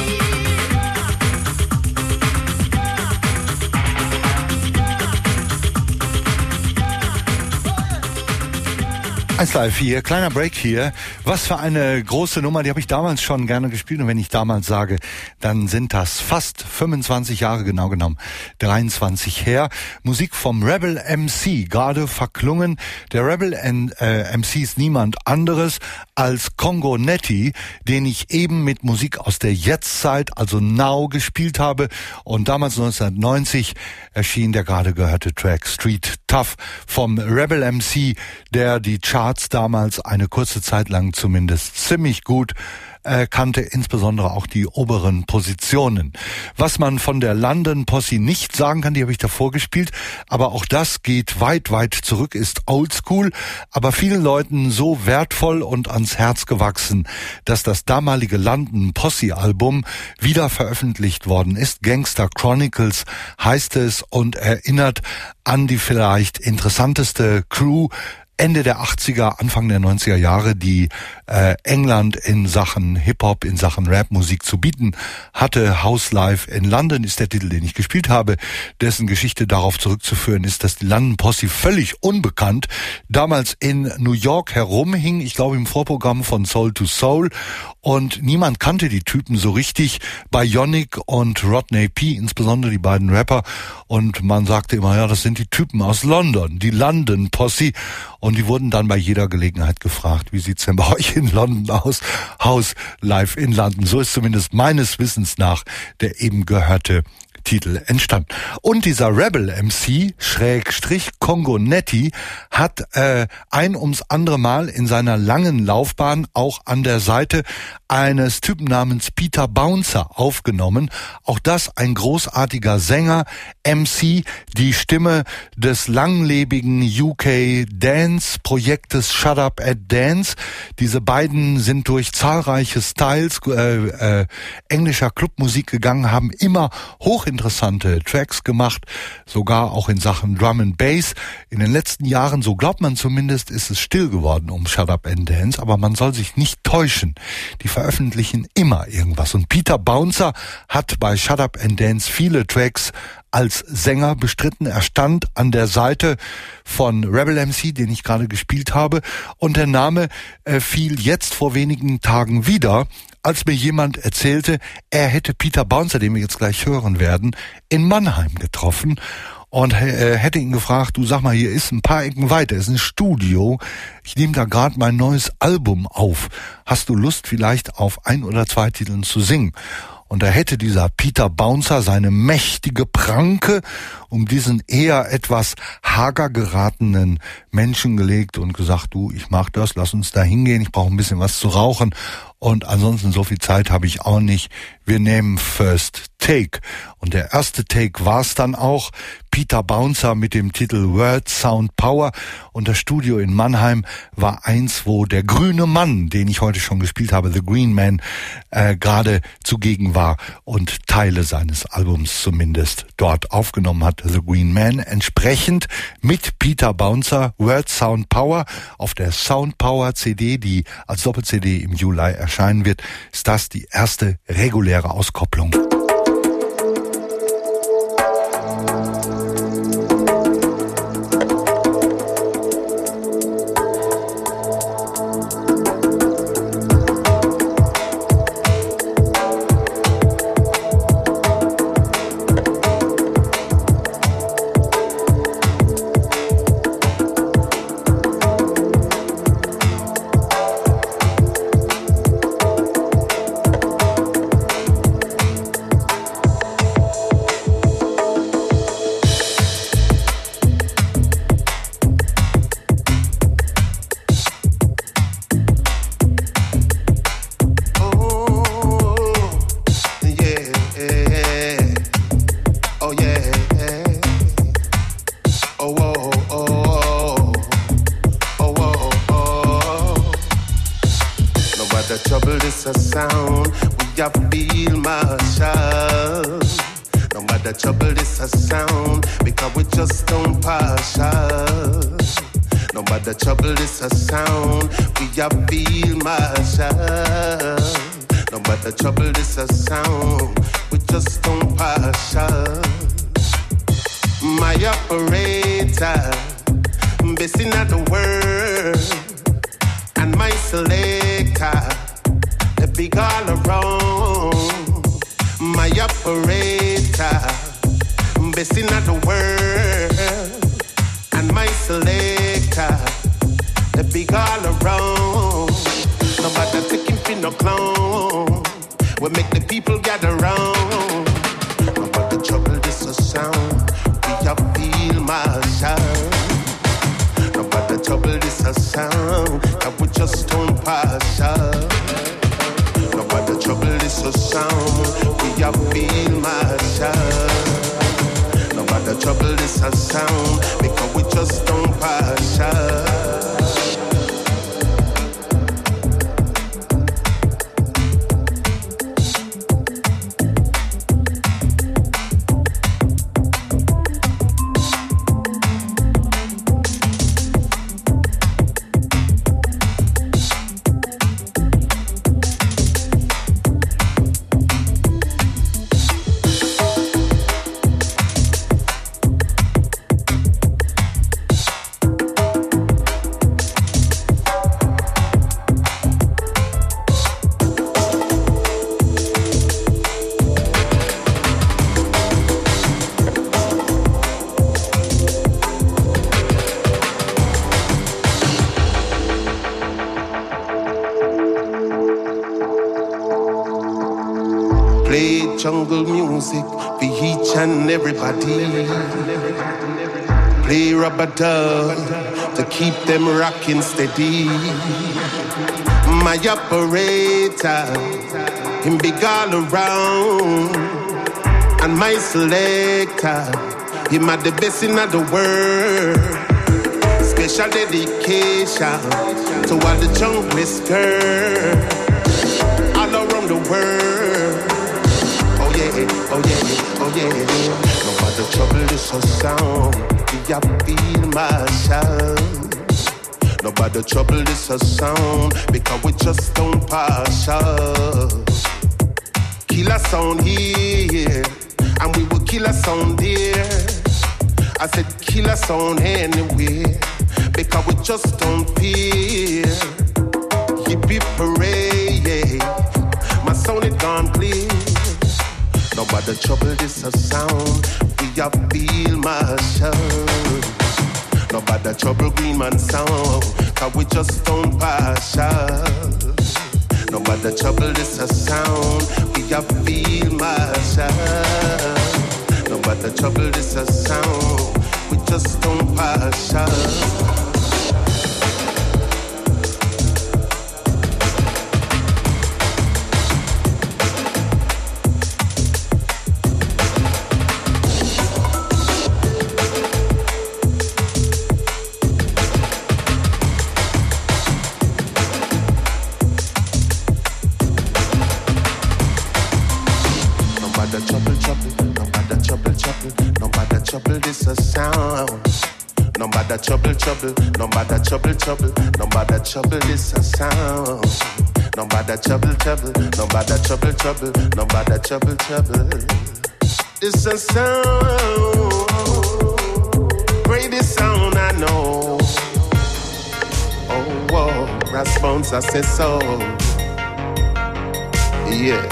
eins Live vier, kleiner Break hier. Was für eine große Nummer, die habe ich damals schon gerne gespielt. Und wenn ich damals sage, dann sind das fast fünfundzwanzig Jahre, genau genommen dreiundzwanzig her. Musik vom Rebel M C, gerade verklungen. Der Rebel M C ist niemand anderes als Congo Netty, den ich eben mit Musik aus der Jetztzeit, also Now, gespielt habe. Und damals neunzehnhundertneunzig erschien der gerade gehörte Track Street Tough vom Rebel M C, der die Charts damals eine kurze Zeit lang zumindest ziemlich gut äh, kannte, insbesondere auch die oberen Positionen. Was man von der London Posse nicht sagen kann, die habe ich davor gespielt, aber auch das geht weit, weit zurück, ist oldschool, aber vielen Leuten so wertvoll und ans Herz gewachsen, dass das damalige London Posse Album wieder veröffentlicht worden ist. Gangster Chronicles heißt es und erinnert an die vielleicht interessanteste Crew Ende der achtziger, Anfang der neunziger Jahre, die äh, England in Sachen Hip-Hop, in Sachen Rap-Musik zu bieten hatte. House Life in London ist der Titel, den ich gespielt habe, dessen Geschichte darauf zurückzuführen ist, dass die London Posse völlig unbekannt damals in New York herumhing, ich glaube im Vorprogramm von Soul to Soul, und niemand kannte die Typen so richtig. Bionic und Rodney P., insbesondere die beiden Rapper, und man sagte immer, ja, das sind die Typen aus London, die London Posse. Und die wurden dann bei jeder Gelegenheit gefragt, wie sieht's denn bei euch in London aus? House Live in London. So ist zumindest meines Wissens nach der eben gehörte Titel entstanden. Und dieser Rebel M C, Schrägstrich Congo Netty, hat äh, ein ums andere Mal in seiner langen Laufbahn auch an der Seite eines Typen namens Peter Bouncer aufgenommen. Auch das ein großartiger Sänger, M C, die Stimme des langlebigen U K Dance Projektes Shut Up and Dance. Diese beiden sind durch zahlreiche Styles äh, äh, englischer Clubmusik gegangen, haben immer hochinteressante Tracks gemacht, sogar auch in Sachen Drum and Bass. In den letzten Jahren, so glaubt man zumindest, ist es still geworden um Shut Up and Dance, aber man soll sich nicht täuschen. Die veröffentlichen immer irgendwas. Und Peter Bouncer hat bei Shut Up and Dance viele Tracks als Sänger bestritten. Er stand an der Seite von Rebel M C, den ich gerade gespielt habe. Und der Name äh, fiel jetzt vor wenigen Tagen wieder, als mir jemand erzählte, er hätte Peter Bouncer, den wir jetzt gleich hören werden, in Mannheim getroffen. Und äh, hätte ihn gefragt, du sag mal, hier ist ein paar Ecken weiter, ist ein Studio, ich nehme da gerade mein neues Album auf. Hast du Lust vielleicht auf ein oder zwei Titeln zu singen? Und da hätte dieser Peter Bouncer seine mächtige Pranke um diesen eher etwas hager geratenen Menschen gelegt und gesagt, du, ich mach das, lass uns da hingehen, ich brauche ein bisschen was zu rauchen. Und ansonsten so viel Zeit habe ich auch nicht. Wir nehmen First Take. Und der erste Take war es dann auch. Peter Bouncer mit dem Titel Word Sound Power. Und das Studio in Mannheim war eins, wo der grüne Mann, den ich heute schon gespielt habe, The Green Man, äh, gerade zugegen war und Teile seines Albums zumindest dort aufgenommen hat. The Green Man. Entsprechend mit Peter Bouncer Word Sound Power auf der Sound Power C D, die als Doppel-C D im Juli erscheinen wird, ist das die erste reguläre Auskopplung. is a sound, we a feel martial. No matter trouble is a sound, because we just don't partial. No matter trouble is a sound, we a feel martial. No matter trouble is a sound, we just don't partial. My operator, basing at the word, and my selector, the big all around. My operator, basing at the word, and my selector, the big all around. No matter taking pin or clown, we make the people gather round. No matter trouble, this a sound, we a feel martial. No matter trouble, this a sound, that we just don't partial. No matter trouble, this a sound, we a feel martial. No matter trouble, this a sound, because we just don't partial. Jungle music for each and everybody. Play rubber dub to keep them rocking steady. My operator, him big all around. And my selector, him at the best in the world. Special dedication to all the junglist girls all around the world. Oh yeah, oh yeah. No matter trouble is a sound, we a feel martial. No matter trouble is a sound, because we just don't partial. Kill a sound here, and we will kill a sound there. I said kill a sound anywhere, because we just don't fear. Yippee parade, my sound is gone clear. No matter trouble, this a sound, we a feel martial. No matter trouble, green man sound, cause we just don't partial. No matter trouble, this a sound, we a feel martial. No matter trouble, this a sound, we just don't partial. Trouble, trouble, no matter trouble, trouble, no matter trouble, it's a sound. No matter trouble, trouble, no matter trouble, trouble, no matter trouble, trouble, it's a sound. Greatest sound I know. Oh, whoa, response, I said so. Yeah.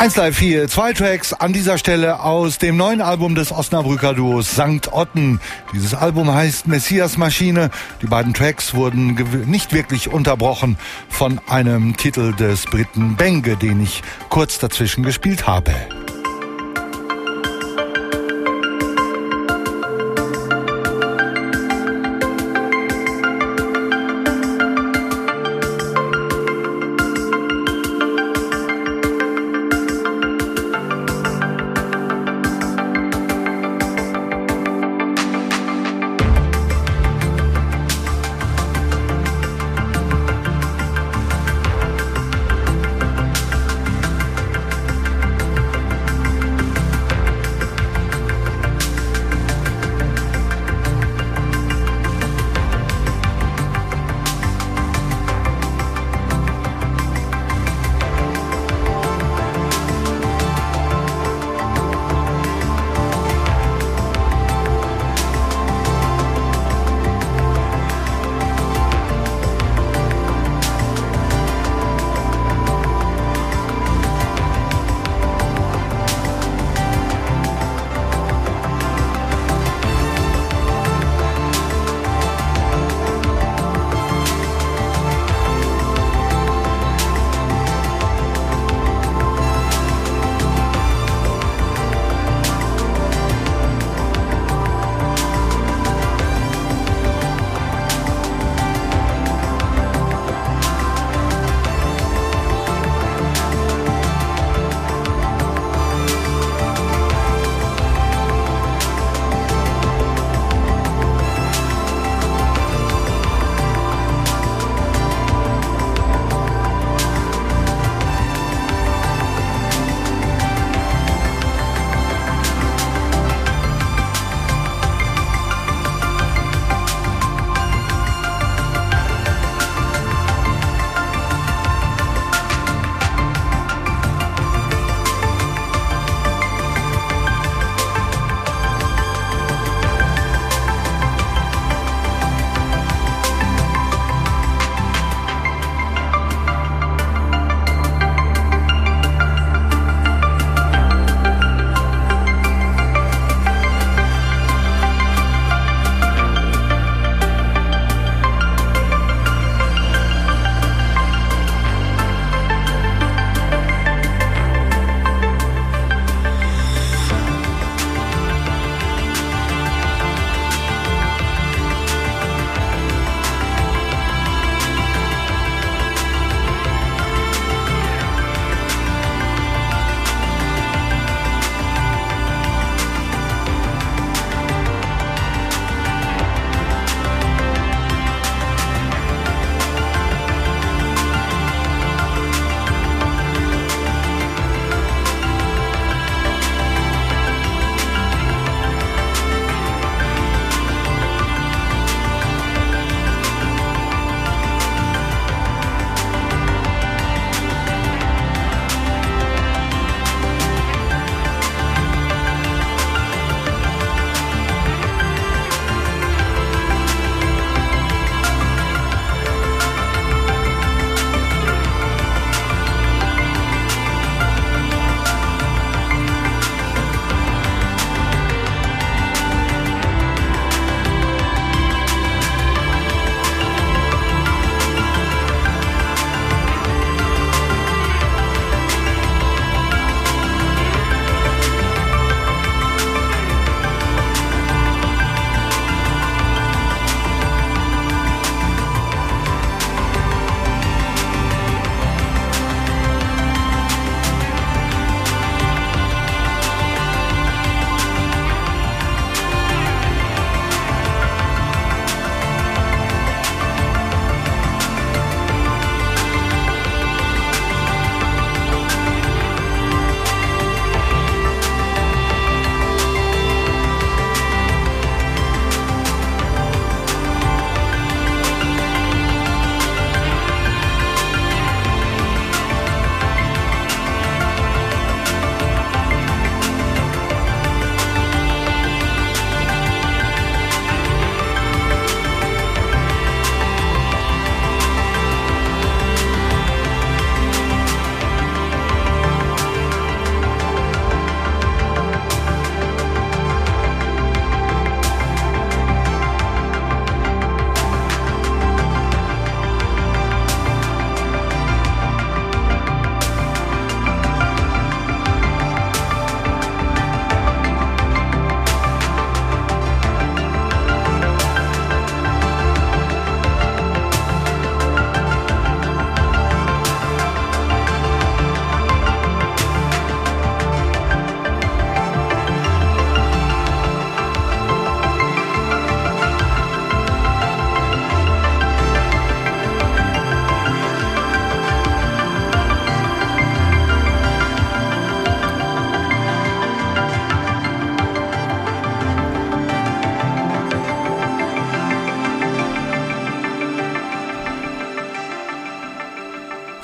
eins Live vier, zwei Tracks an dieser Stelle aus dem neuen Album des Osnabrücker Duos Sankt Otten. Dieses Album heißt Messias Maschine. Die beiden Tracks wurden nicht wirklich unterbrochen von einem Titel des Briten Benge, den ich kurz dazwischen gespielt habe.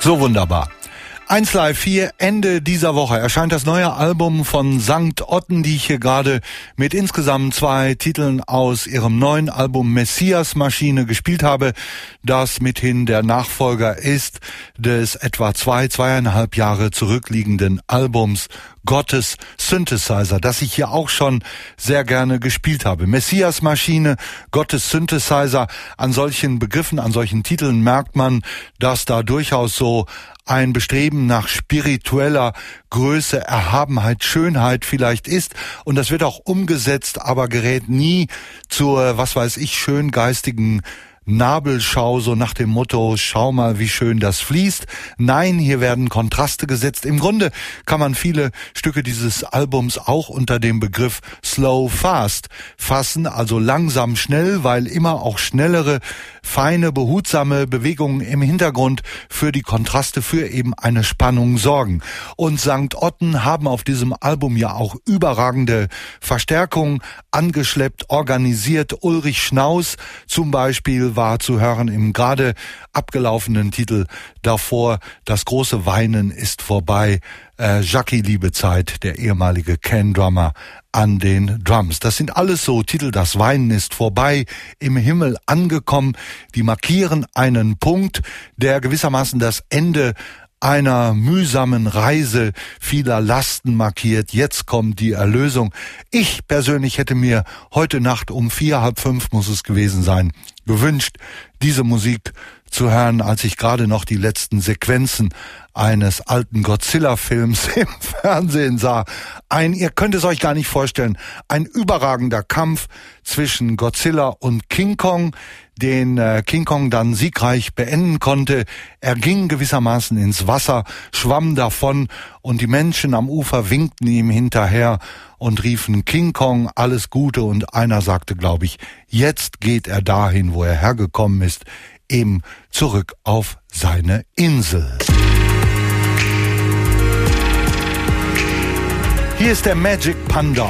So wunderbar. eins Live vier, Ende dieser Woche erscheint das neue Album von Sankt Otten, die ich hier gerade mit insgesamt zwei Titeln aus ihrem neuen Album Messias Maschine gespielt habe, das mithin der Nachfolger ist des etwa zwei, zweieinhalb Jahre zurückliegenden Albums Gottes Synthesizer, das ich hier auch schon sehr gerne gespielt habe. Messias Maschine, Gottes Synthesizer, an solchen Begriffen, an solchen Titeln merkt man, dass da durchaus so ein Bestreben nach spiritueller Größe, Erhabenheit, Schönheit vielleicht ist. Und das wird auch umgesetzt, aber gerät nie zur, was weiß ich, schöngeistigen Nabelschau, so nach dem Motto, schau mal, wie schön das fließt. Nein, hier werden Kontraste gesetzt. Im Grunde kann man viele Stücke dieses Albums auch unter dem Begriff Slow Fast fassen, also langsam schnell, weil immer auch schnellere, feine, behutsame Bewegungen im Hintergrund für die Kontraste, für eben eine Spannung sorgen. Und Sankt Otten haben auf diesem Album ja auch überragende Verstärkungen angeschleppt, organisiert. Ulrich Schnaus zum Beispiel war zu hören im gerade abgelaufenen Titel davor, Das große Weinen ist vorbei. Äh, Jackie Liebezeit, der ehemalige Can-Drummer, an den Drums. Das sind alles so Titel, Das Weinen ist vorbei, Im Himmel angekommen. Die markieren einen Punkt, der gewissermaßen das Ende einer mühsamen Reise vieler Lasten markiert. Jetzt kommt die Erlösung. Ich persönlich hätte mir heute Nacht um vier, halb fünf muss es gewesen sein, gewünscht, diese Musik zu hören, als ich gerade noch die letzten Sequenzen eines alten Godzilla-Films im Fernsehen sah. Ein, ihr könnt es euch gar nicht vorstellen, ein überragender Kampf zwischen Godzilla und King Kong, den äh, King Kong dann siegreich beenden konnte. Er ging gewissermaßen ins Wasser, schwamm davon und die Menschen am Ufer winkten ihm hinterher und riefen King Kong alles Gute, und einer sagte, glaube ich, jetzt geht er dahin, wo er hergekommen ist, eben zurück auf seine Insel. Hier ist der Magic Panda.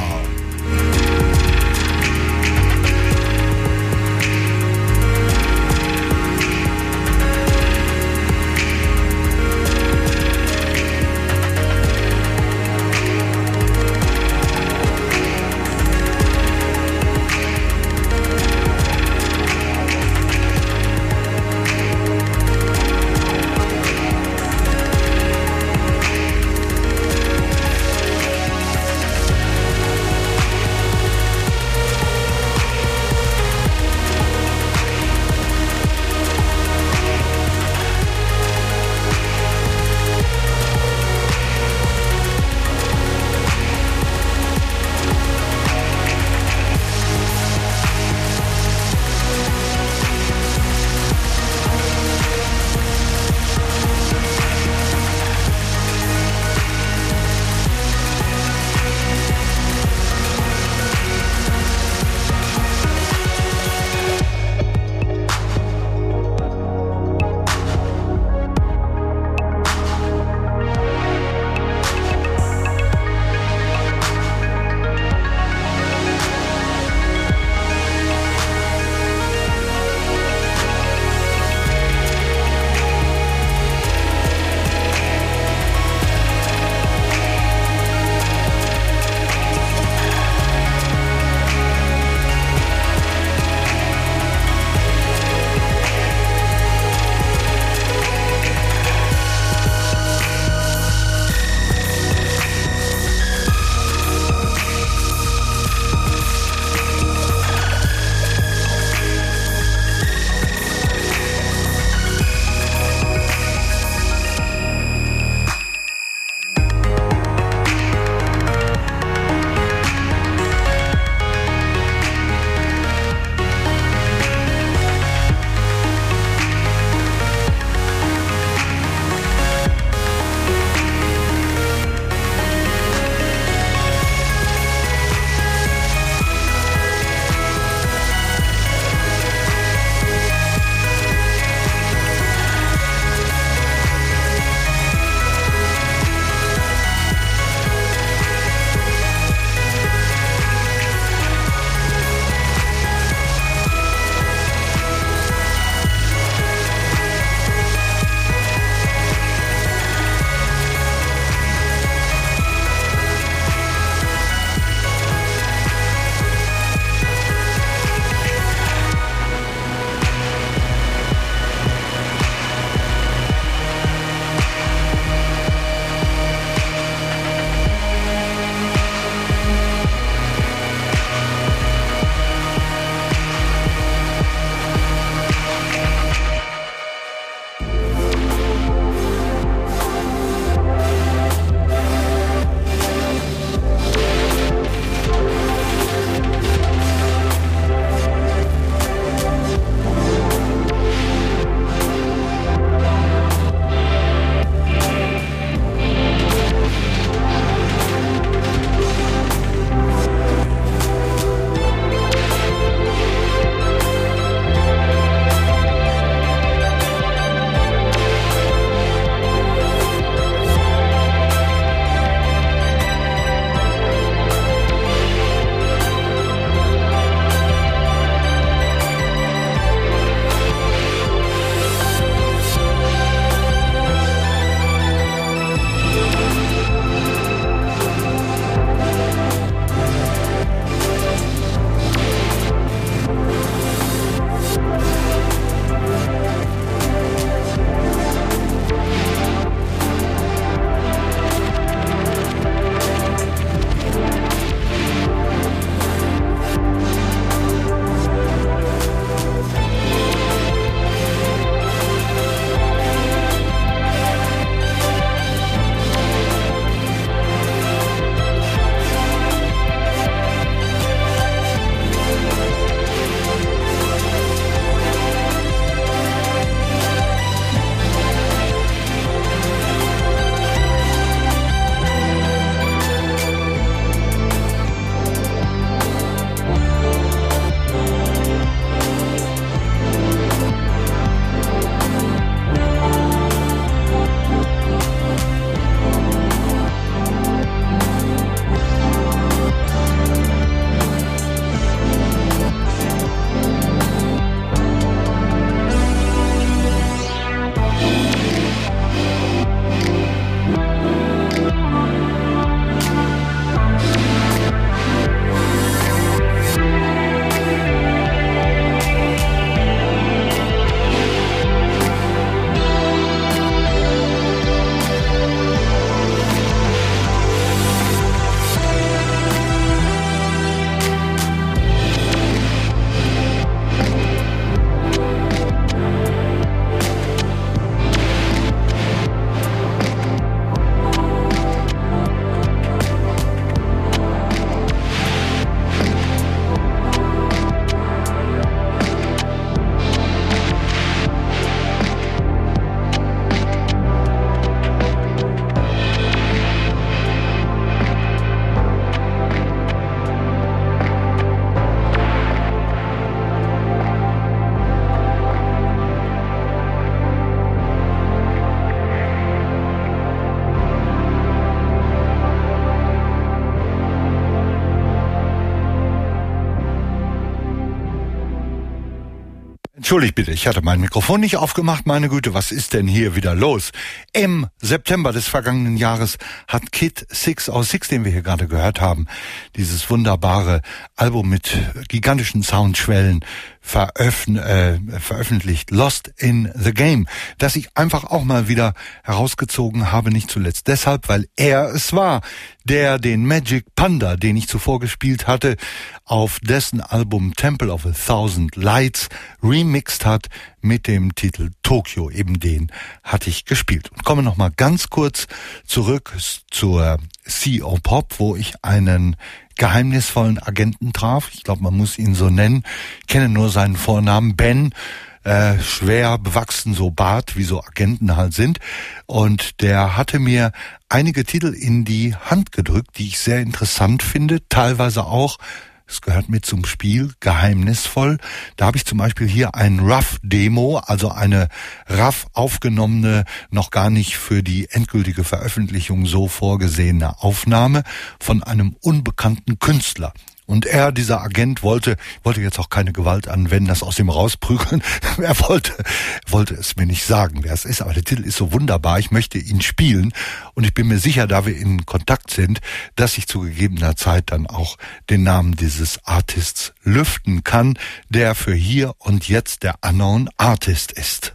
Entschuldigt bitte, ich hatte mein Mikrofon nicht aufgemacht. Meine Güte, was ist denn hier wieder los? Im September des vergangenen Jahres hat Kid six oh six, den wir hier gerade gehört haben, dieses wunderbare Album mit gigantischen Soundschwellen veröffn- äh, veröffentlicht, Lost in the Game, das ich einfach auch mal wieder herausgezogen habe, nicht zuletzt deshalb, weil er es war, der den Magic Panda, den ich zuvor gespielt hatte, auf dessen Album Temple of a Thousand Lights remixed hat mit dem Titel Tokyo. Eben den hatte ich gespielt. Und komme noch mal ganz kurz zurück zur C O Pop, wo ich einen geheimnisvollen Agenten traf. Ich glaube, man muss ihn so nennen. Ich kenne nur seinen Vornamen, Ben. Äh, schwer bewachsen, so Bart, wie so Agenten halt sind. Und der hatte mir einige Titel in die Hand gedrückt, die ich sehr interessant finde, teilweise auch, es gehört mit zum Spiel, geheimnisvoll. Da habe ich zum Beispiel hier ein Rough-Demo, also eine Rough aufgenommene, noch gar nicht für die endgültige Veröffentlichung so vorgesehene Aufnahme von einem unbekannten Künstler. Und er, dieser Agent, wollte, wollte jetzt auch keine Gewalt anwenden, das aus ihm rausprügeln. Er wollte, wollte es mir nicht sagen, wer es ist. Aber der Titel ist so wunderbar. Ich möchte ihn spielen. Und ich bin mir sicher, da wir in Kontakt sind, dass ich zu gegebener Zeit dann auch den Namen dieses Artists lüften kann, der für hier und jetzt der Unknown Artist ist.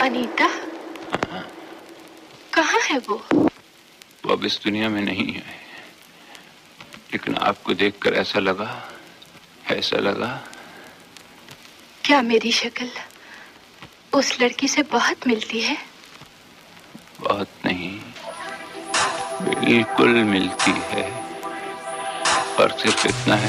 Anita कहाँ है वो? वो अब इस दुनिया में नहीं है, लेकिन आपको देखकर ऐसा लगा ऐसा लगा क्या मेरी शक्ल उस लड़की से बहुत मिलती है? बहुत नहीं, बिल्कुल मिलती है। फर्क सिर्फ इतना है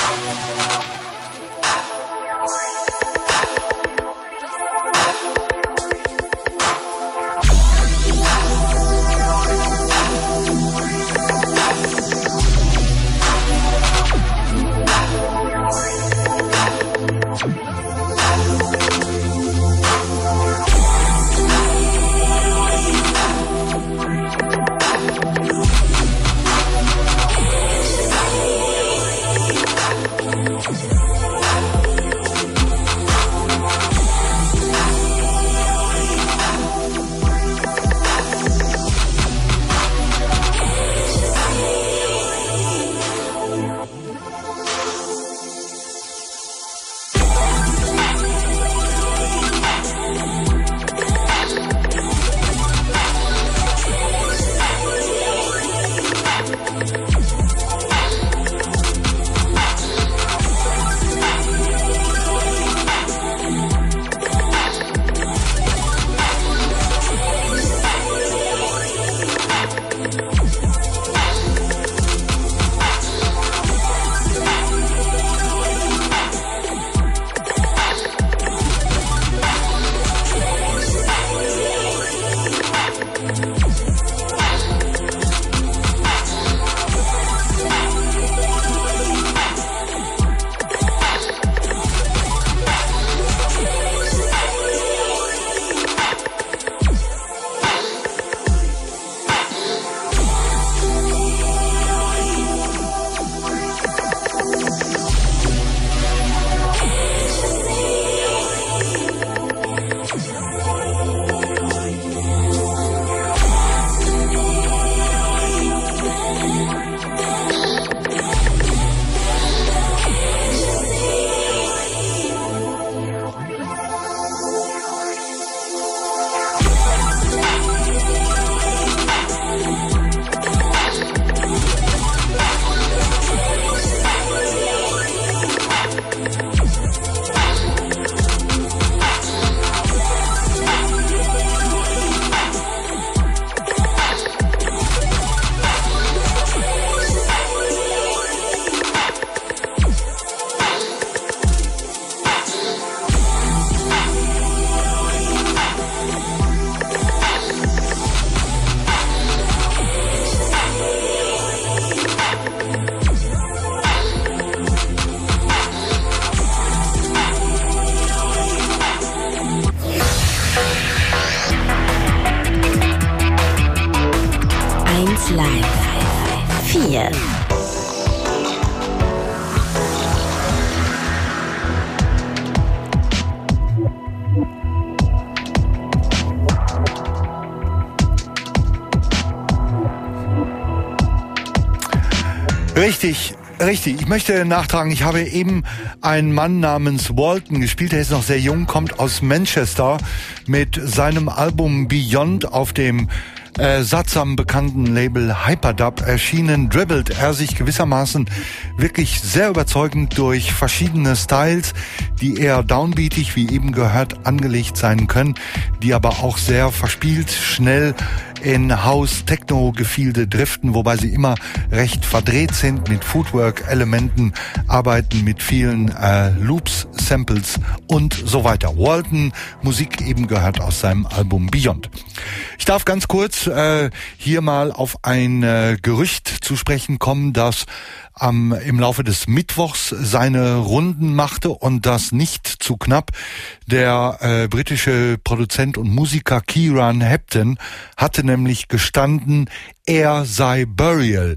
vier. Richtig, richtig. Ich möchte nachtragen, ich habe eben einen Mann namens Walton gespielt, der ist noch sehr jung, kommt aus Manchester mit seinem Album Beyond auf dem äh, sattsam bekannten Label Hyperdub erschienen, dribbelt er sich gewissermaßen wirklich sehr überzeugend durch verschiedene Styles, die eher downbeatig, wie eben gehört, angelegt sein können, die aber auch sehr verspielt, schnell in House-Techno-Gefilde driften, wobei sie immer recht verdreht sind, mit Footwork-Elementen, arbeiten mit vielen äh, Loops, Samples und so weiter. Walton, Musik eben gehört aus seinem Album Beyond. Ich darf ganz kurz äh, hier mal auf ein äh, Gerücht zu sprechen kommen, das am, im Laufe des Mittwochs seine Runden machte und das nicht zu knapp. Der äh, britische Produzent und Musiker Kieran Hepton hatte nämlich gestanden, er sei Burial.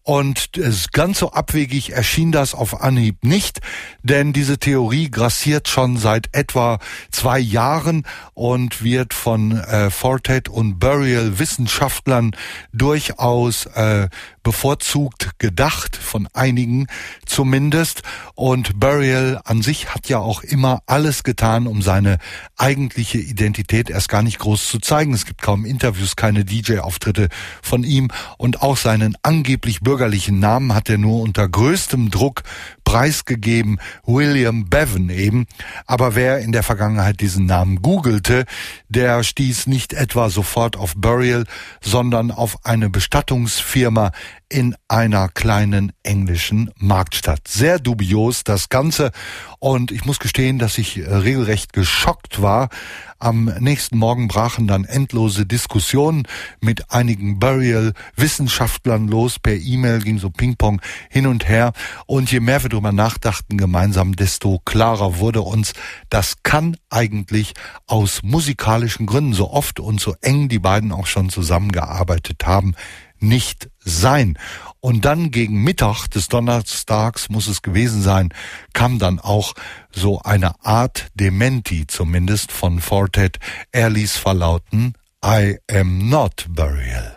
Und es ganz so abwegig erschien das auf Anhieb nicht, denn diese Theorie grassiert schon seit etwa zwei Jahren und wird von äh, Fortet und Burial Wissenschaftlern durchaus äh, bevorzugt gedacht, von einigen zumindest. Und Burial an sich hat ja auch immer alles getan, um seine eigentliche Identität erst gar nicht groß zu zeigen. Es gibt kaum Interviews, keine D J-Auftritte von ihm und auch seinen angeblich bürgerlichen Namen hat er nur unter größtem Druck preisgegeben, William Bevan eben. Aber wer in der Vergangenheit diesen Namen googelte, der stieß nicht etwa sofort auf Burial, sondern auf eine Bestattungsfirma in einer kleinen englischen Marktstadt. Sehr dubios das Ganze und ich muss gestehen, dass ich äh, regelrecht geschockt war. Am nächsten Morgen brachen dann endlose Diskussionen mit einigen Burial-Wissenschaftlern los. Per E-Mail ging so Ping-Pong hin und her. Und je mehr wir darüber nachdachten gemeinsam, desto klarer wurde uns, das kann eigentlich aus musikalischen Gründen, so oft und so eng die beiden auch schon zusammengearbeitet haben, nicht sein. Und dann gegen Mittag des Donnerstags muss es gewesen sein, kam dann auch so eine Art Dementi zumindest von Fortet. Er ließ verlauten, I am not Burial.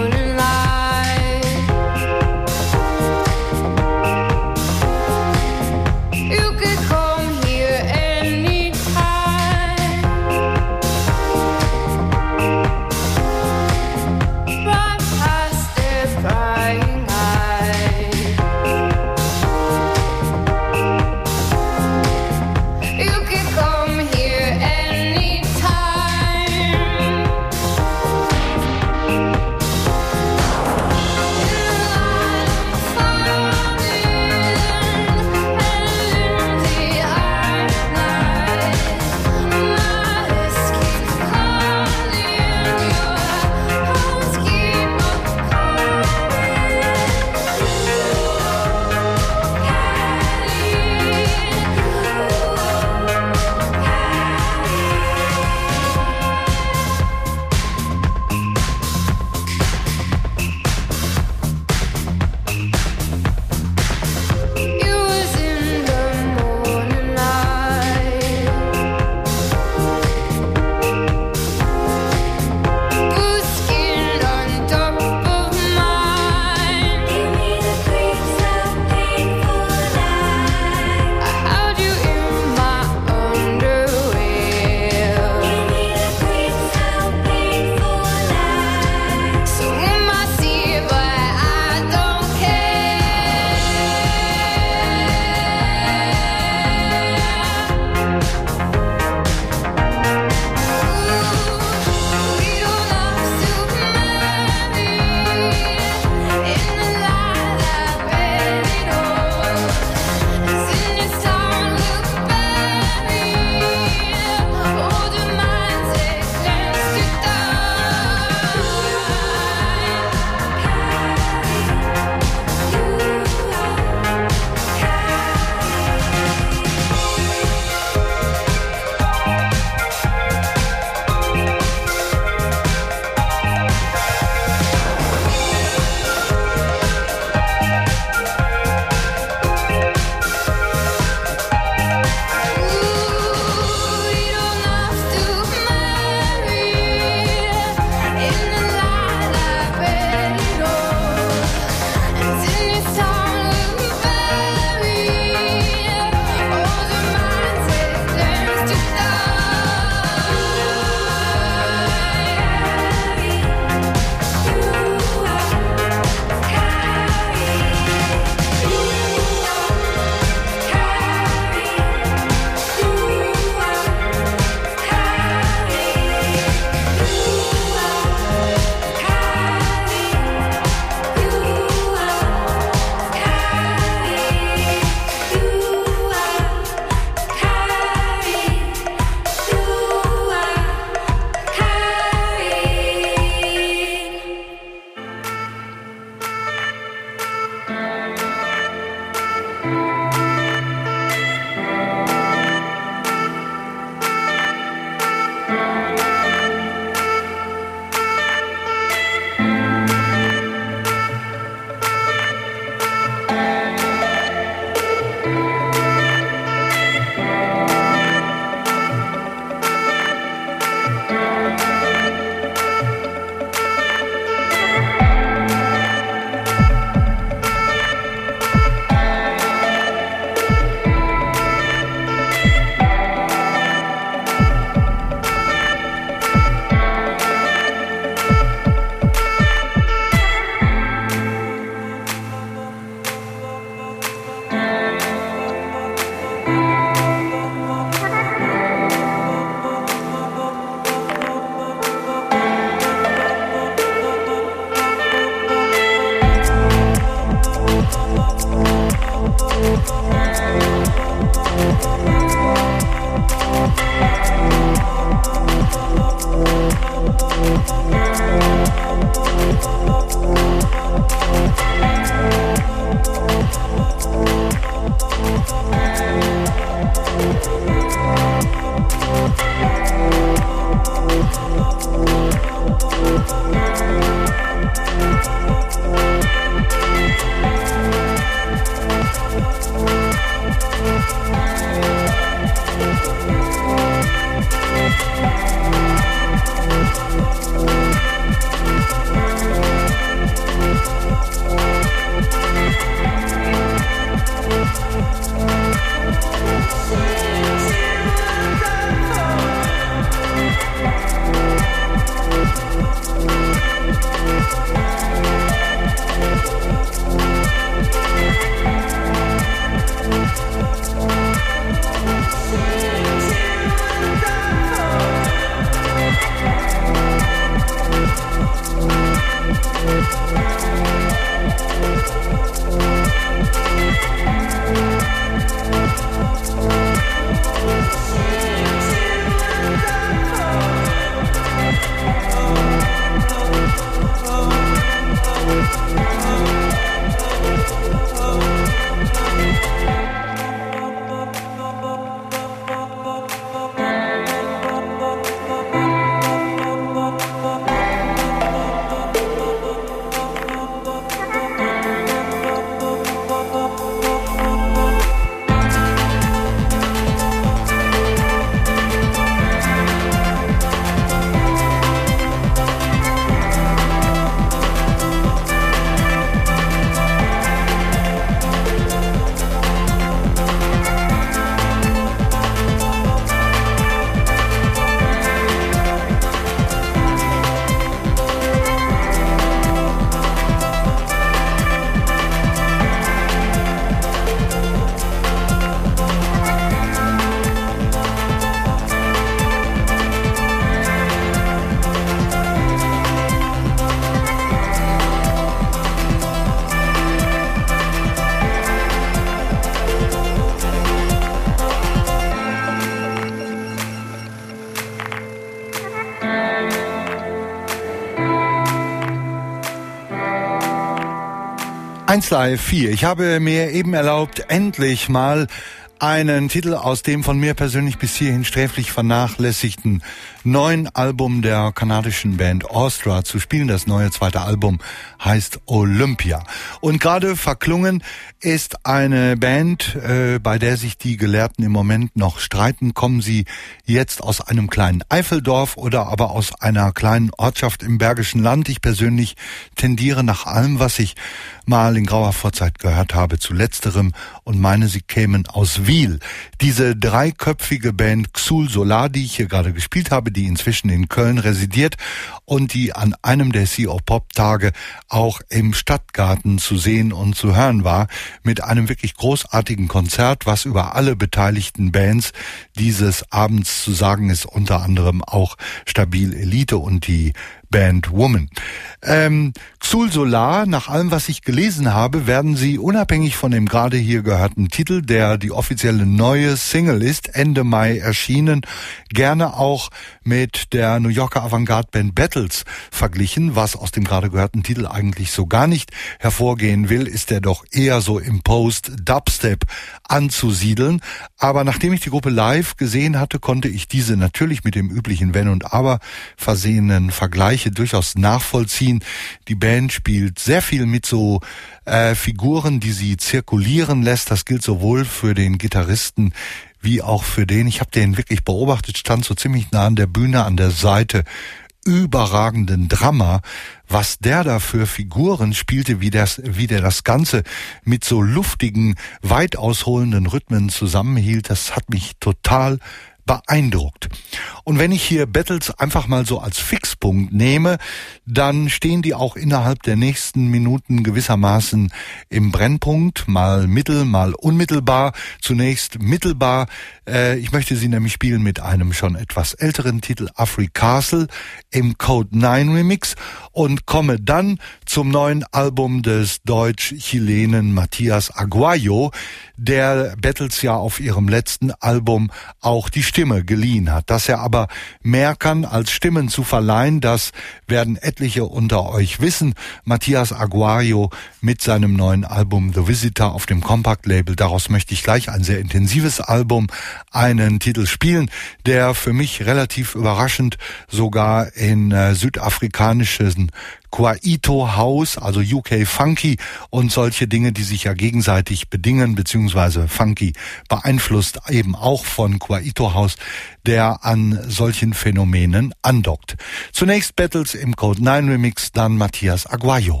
eins Live vier. Ich habe mir eben erlaubt, endlich mal einen Titel aus dem von mir persönlich bis hierhin sträflich vernachlässigten neuen Album der kanadischen Band Austria zu spielen. Das neue zweite Album heißt Olympia. Und gerade verklungen ist eine Band, äh, bei der sich die Gelehrten im Moment noch streiten. Kommen sie jetzt aus einem kleinen Eifeldorf oder aber aus einer kleinen Ortschaft im Bergischen Land? Ich persönlich tendiere nach allem, was ich mal in grauer Vorzeit gehört habe, zu letzterem und meine, sie kämen aus Wiel. Diese dreiköpfige Band Xul Solar, die ich hier gerade gespielt habe, die inzwischen in Köln residiert und die an einem der C O Pop Tage auch im Stadtgarten zu sehen und zu hören war, mit einem wirklich großartigen Konzert, was über alle beteiligten Bands dieses Abends zu sagen ist, unter anderem auch Stabil Elite und die Band Woman. Ähm, Xul Solar, nach allem, was ich gelesen habe, werden sie unabhängig von dem gerade hier gehörten Titel, der die offizielle neue Single ist, Ende Mai erschienen, gerne auch mit der New Yorker Avantgarde-Band Battles verglichen. Was aus dem gerade gehörten Titel eigentlich so gar nicht hervorgehen will, ist der doch eher so im Post-Dubstep anzusiedeln. Aber nachdem ich die Gruppe live gesehen hatte, konnte ich diese natürlich mit dem üblichen Wenn und Aber versehenen Vergleich durchaus nachvollziehen. Die Band spielt sehr viel mit so äh, Figuren, die sie zirkulieren lässt. Das gilt sowohl für den Gitarristen wie auch für den, ich habe den wirklich beobachtet, stand so ziemlich nah an der Bühne, an der Seite, überragenden Drummer, was der da für Figuren spielte, wie, das, wie der das Ganze mit so luftigen, weit ausholenden Rhythmen zusammenhielt, das hat mich total beeindruckt. Und wenn ich hier Battles einfach mal so als Fixpunkt nehme, dann stehen die auch innerhalb der nächsten Minuten gewissermaßen im Brennpunkt, mal mittel, mal unmittelbar. Zunächst mittelbar. Äh, ich möchte sie nämlich spielen mit einem schon etwas älteren Titel, Afri Castle, im Code neun Remix, und komme dann zum neuen Album des Deutsch-Chilenen Matthias Aguayo, der Battles ja auf ihrem letzten Album auch die Stimme geliehen hat. Dass er aber mehr kann als Stimmen zu verleihen, das werden etliche unter euch wissen. Matthias Aguayo mit seinem neuen Album The Visitor auf dem Compact-Label. Daraus möchte ich gleich ein sehr intensives Album, einen Titel spielen, der für mich relativ überraschend sogar in äh, südafrikanischen Kwaito House, also U K Funky und solche Dinge, die sich ja gegenseitig bedingen, beziehungsweise Funky beeinflusst eben auch von Kwaito House, der an solchen Phänomenen andockt. Zunächst Battles im Code neun Remix, dann Matthias Aguayo.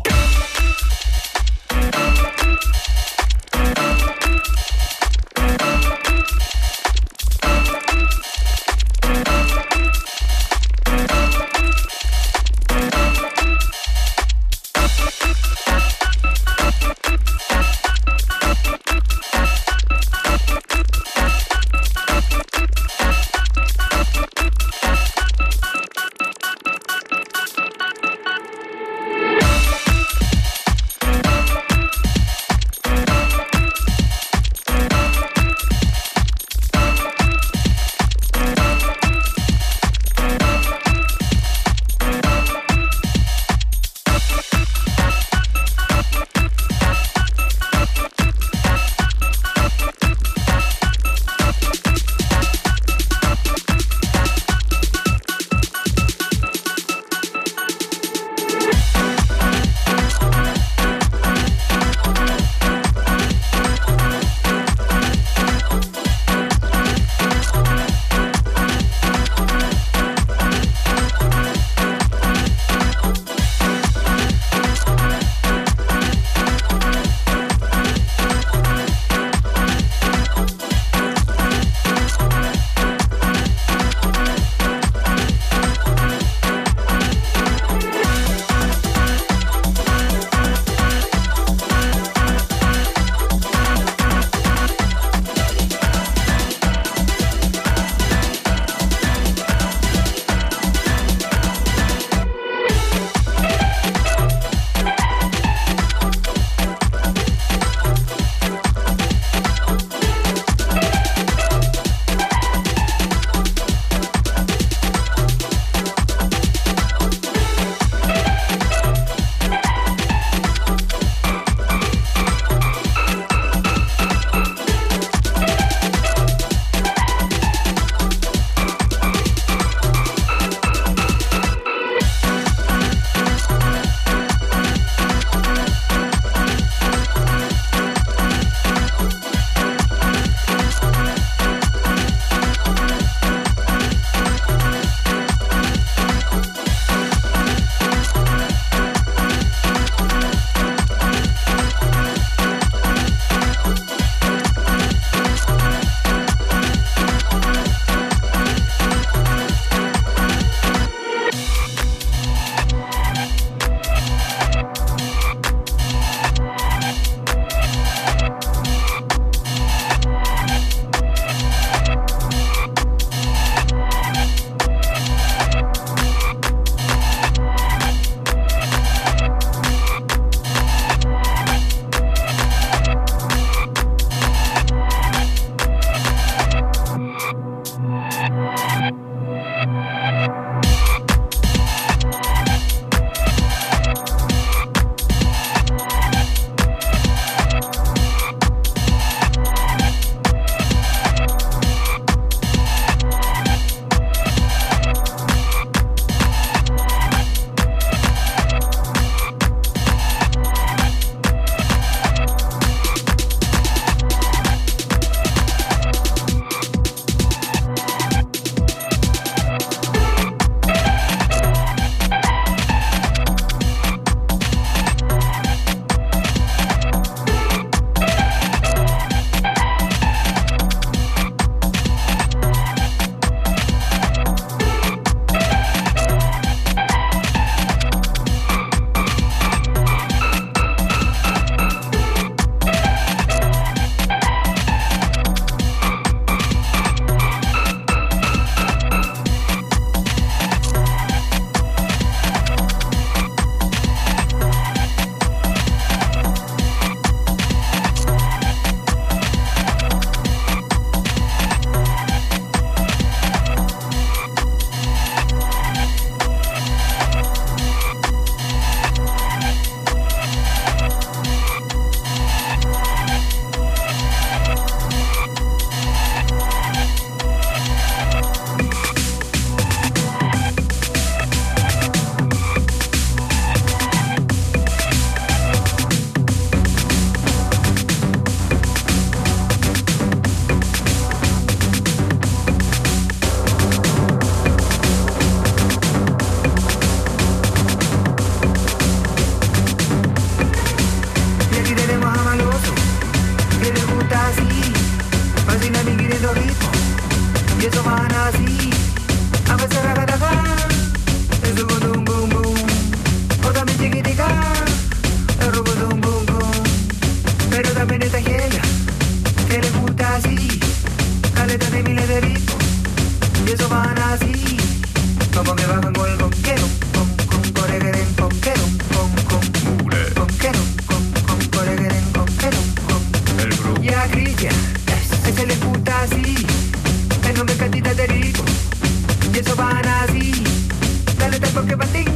le gusta así, fascina mi querido ritmo, y eso van así, a veces ragadaga, es un boom boom boom, o también chiquitica, el rubo boom boom boom, pero también está ella, que le gusta así, caleta de miles de ritmos, y eso van así, como que bajan con el conquero, con con coregeren conquero, con con conquero, con con coregeren conquero, con el grupo. Y a Cristian, ese le gusta así, el nombre cantidad de rico, y eso van así, dale tempo que va ting,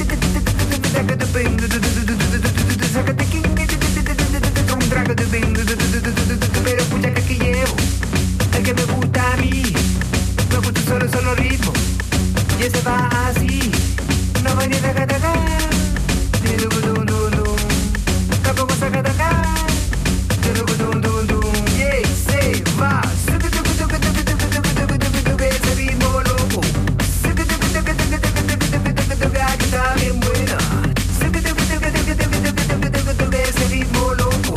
pero escucha que aquí llevo, el que me gusta a mí, me gusta solo, solo ritmo, y ese va así, no va ni a taca ni du du du du, tampoco saca taca, ni du du du du, y ese va, ese ritmo loco, que está bien buena, ese ritmo loco.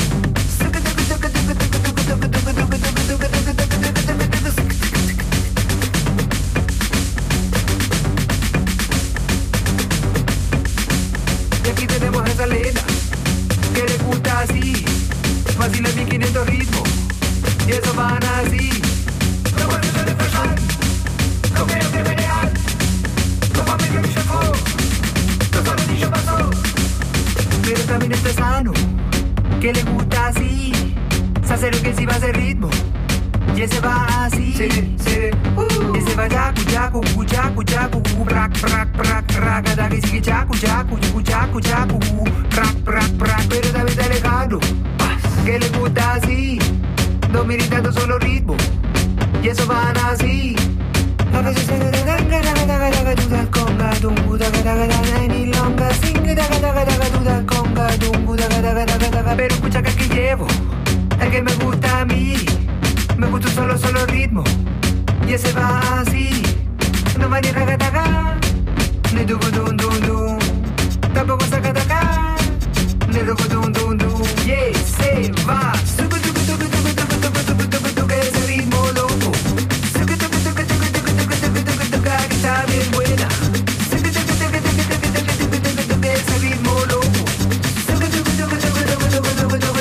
Y aquí tenemos a esa Lena, que le gusta así, fácil en mil quinientos ritmos, y eso van así. No puedo ser especial, no creo que me real, como a mí me chocó, no solo ni yo pasó, pero también está sano, que le gusta así, se hace lo que sí va a hacer ritmo, y ese va así, sí, sí, uh. Ese va yaku, yaku, yaku, yaku, brak, brak, brak, brak, cada que sigue yaku, yaku, yaku, yaku, brak, brak, brak, pero también está lejano, que le gusta así, no militando solo ritmo, y eso van así. A veces se le da gaga, gaga, gaga, duda, conga, dungu, daga, daga, daga, ni longa, singa, daga, daga, daga, duda, conga, dungu, daga, daga, daga, daga, pero escucha que aquí llevo, el que me gusta a mí, me gusta solo, solo ritmo, y ese va así, no va ni raga, daga, ni dugu, dun, dun, dun, tampoco saca, daga, ni dugu, dun, dun, dun, y ese va, sugu, dugu, dugu, dugu, dugu, dugu, dugu, dugu, dugu, ese ritmo loco, sugu, dugu, dugu, dugu, dugu, dugu, dugu, dugu, dugu, que está bien buena, sugu, dugu, dugu, dugu, dugu, dugu, dugu, dugu, dugu, ese ritmo loco, sugu, dugu, dugu, dugu, dugu, dugu, dugu, dugu, dugu,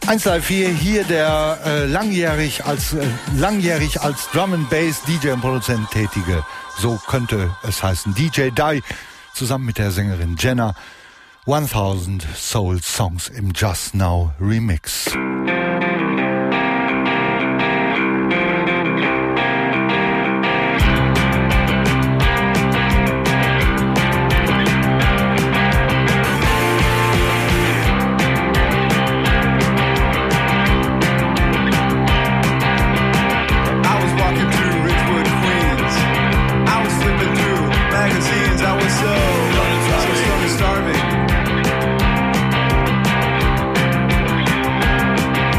eins drei vier, hier der äh, langjährig als äh, langjährig als Drum and Bass D J und Produzent tätige, so könnte es heißen, D J Die, zusammen mit der Sängerin Jenna, tausend Soul Songs im Just Now Remix. Starving.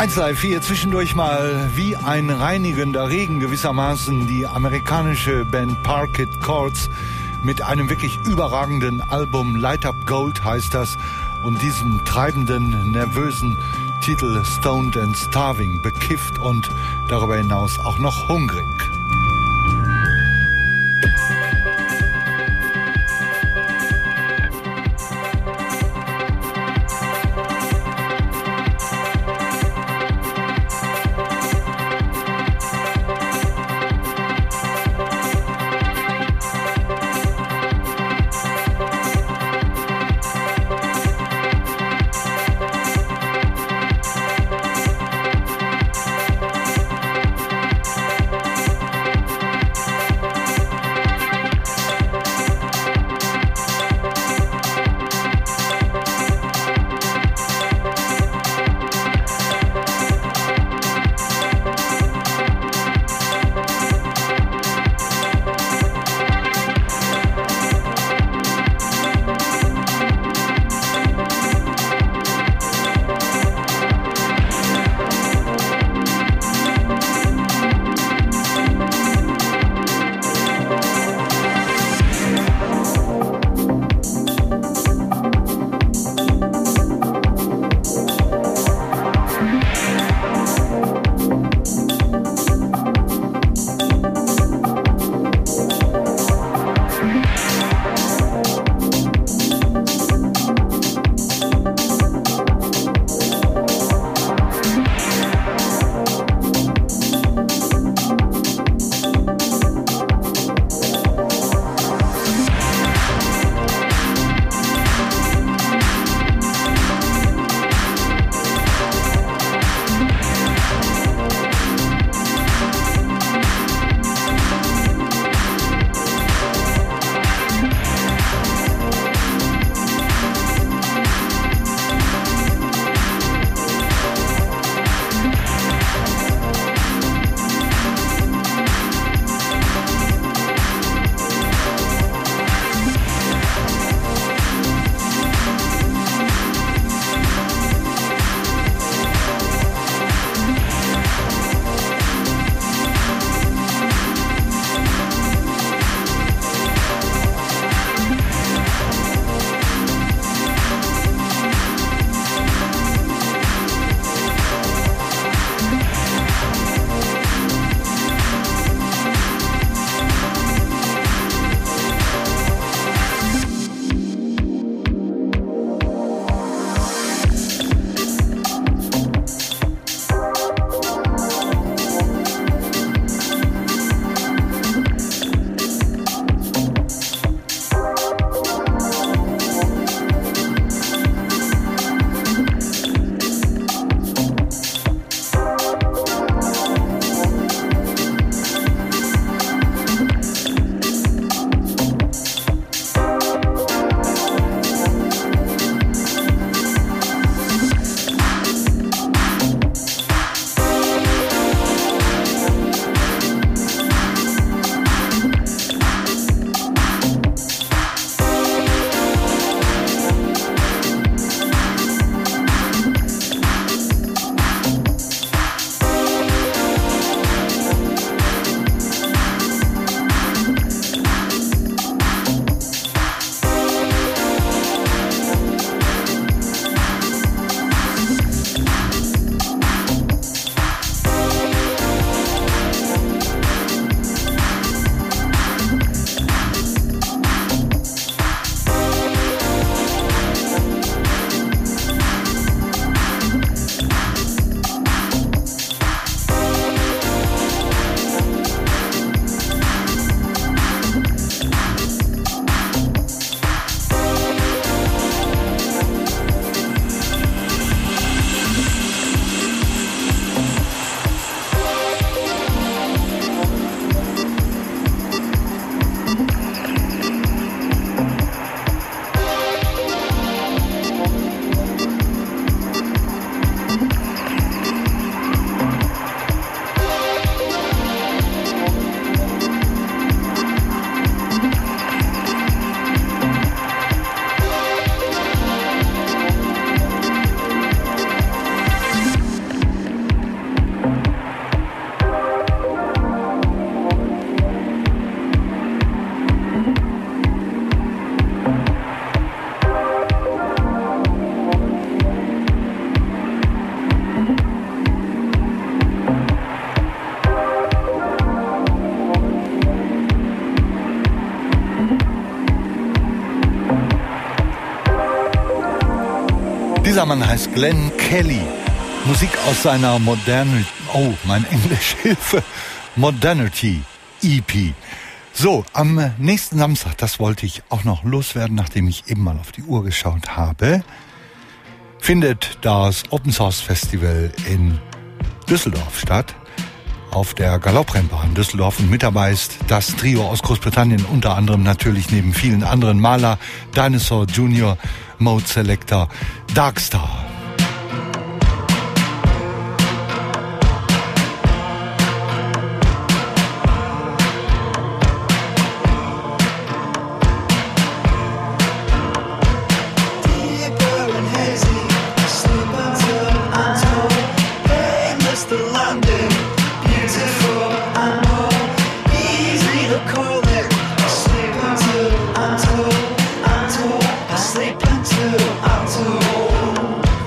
eins Live vier, zwischendurch mal wie ein reinigender Regen gewissermaßen die amerikanische Band Parquet Courts mit einem wirklich überragenden Album Light Up Gold heißt das und diesem treibenden, nervösen Titel Stoned and Starving, bekifft und darüber hinaus auch noch hungrig. Dieser Mann heißt Glenn Kelly. Musik aus seiner Modernity, oh, mein Englisch, Hilfe, Modernity E P. So, am nächsten Samstag, das wollte ich auch noch loswerden, nachdem ich eben mal auf die Uhr geschaut habe, findet das Open Source Festival in Düsseldorf statt, auf der Galopprennbahn Düsseldorf, und mit dabei ist das Trio aus Großbritannien, unter anderem natürlich neben vielen anderen Mahler, Dinosaur Junior, Mode Selector, Darkstar. Sleep until I'm told.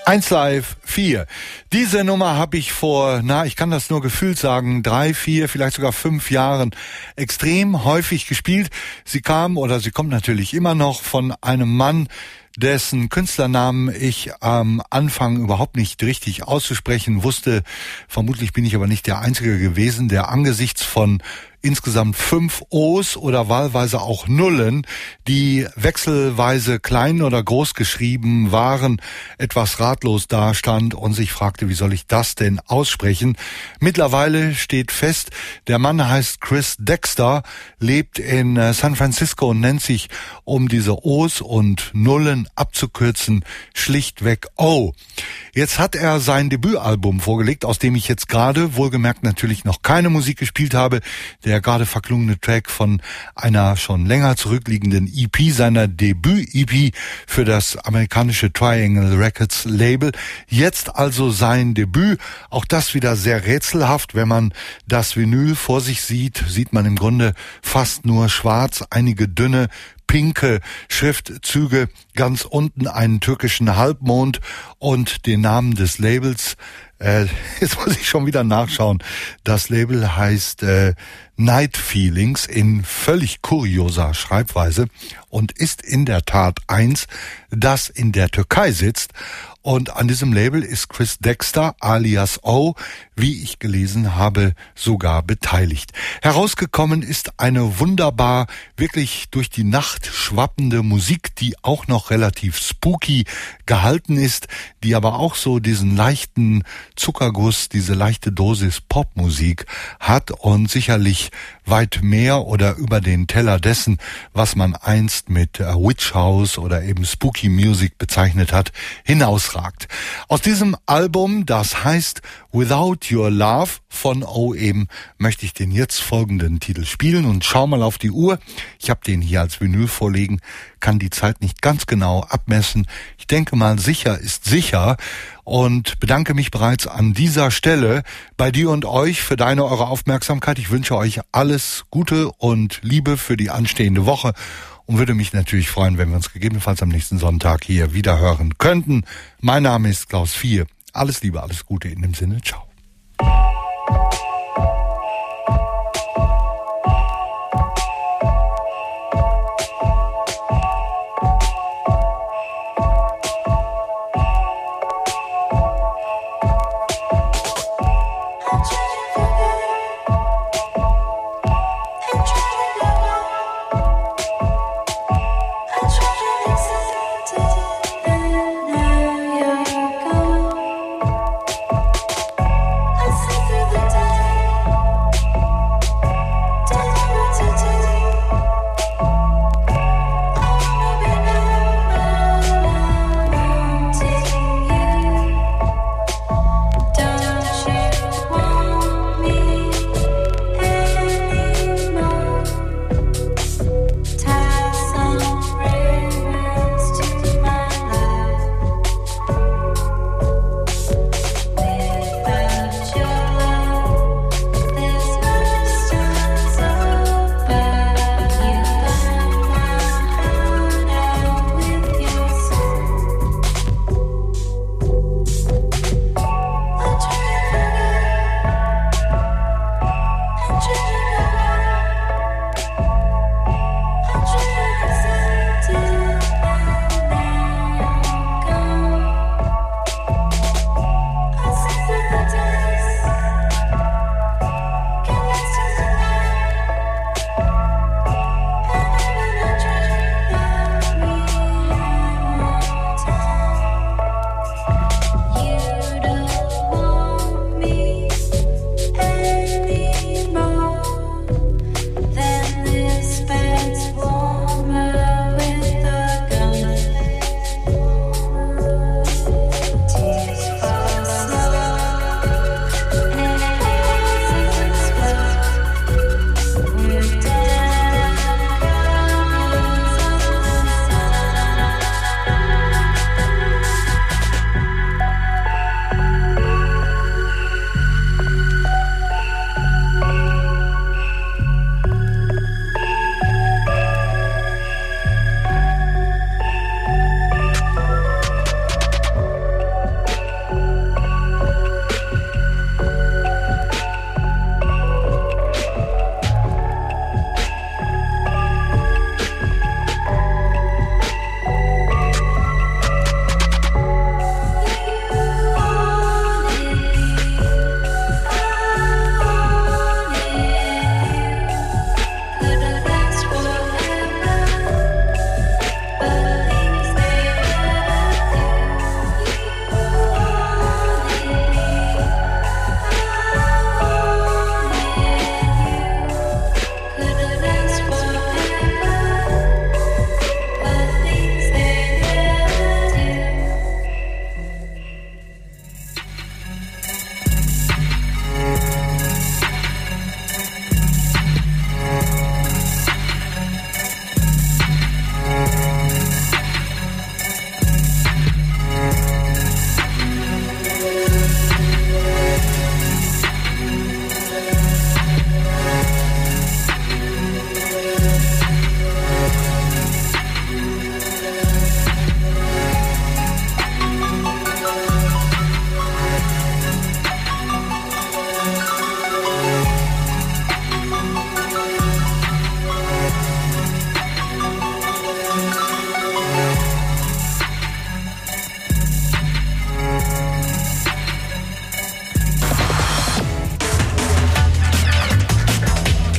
eins Live vier. Diese Nummer habe ich vor, na, ich kann das nur gefühlt sagen, drei, vier, vielleicht sogar fünf Jahren extrem häufig gespielt. Sie kam oder sie kommt natürlich immer noch von einem Mann, dessen Künstlernamen ich am Anfang überhaupt nicht richtig auszusprechen wusste. Vermutlich bin ich aber nicht der Einzige gewesen, der angesichts von insgesamt fünf O's oder wahlweise auch Nullen, die wechselweise klein oder groß geschrieben waren, etwas ratlos dastand und sich fragte, wie soll ich das denn aussprechen? Mittlerweile steht fest, der Mann heißt Chris Dexter, lebt in San Francisco und nennt sich, um diese O's und Nullen abzukürzen, schlichtweg O. Jetzt hat er sein Debütalbum vorgelegt, aus dem ich jetzt gerade, wohlgemerkt natürlich noch keine Musik gespielt habe, der gerade verklungene Track von einer schon länger zurückliegenden E P, seiner Debüt-E P für das amerikanische Triangle Records Label. Jetzt also sein Debüt. Auch das wieder sehr rätselhaft. Wenn man das Vinyl vor sich sieht, sieht man im Grunde fast nur schwarz, einige dünne pinke Schriftzüge, ganz unten einen türkischen Halbmond und den Namen des Labels. Äh, jetzt muss ich schon wieder nachschauen. Das Label heißt äh, Night Feelings in völlig kurioser Schreibweise und ist in der Tat eins, das in der Türkei sitzt. Und an diesem Label ist Chris Dexter alias O, wie ich gelesen habe, sogar beteiligt. Herausgekommen ist eine wunderbar, wirklich durch die Nacht schwappende Musik, die auch noch relativ spooky gehalten ist, die aber auch so diesen leichten Zuckerguss, diese leichte Dosis Popmusik hat und sicherlich weit mehr oder über den Teller dessen, was man einst mit Witch House oder eben Spooky Music bezeichnet hat, hinausragt. Aus diesem Album, das heißt Without Your Love von O eben, möchte ich den jetzt folgenden Titel spielen und schau mal auf die Uhr. Ich habe den hier als Vinyl vorliegen, kann die Zeit nicht ganz genau abmessen. Ich denke mal, sicher ist sicher und bedanke mich bereits an dieser Stelle bei dir und euch für deine, eure Aufmerksamkeit. Ich wünsche euch alles Gute und Liebe für die anstehende Woche und würde mich natürlich freuen, wenn wir uns gegebenenfalls am nächsten Sonntag hier wieder hören könnten. Mein Name ist Klaus Vier. Alles Liebe, alles Gute in dem Sinne. Ciao.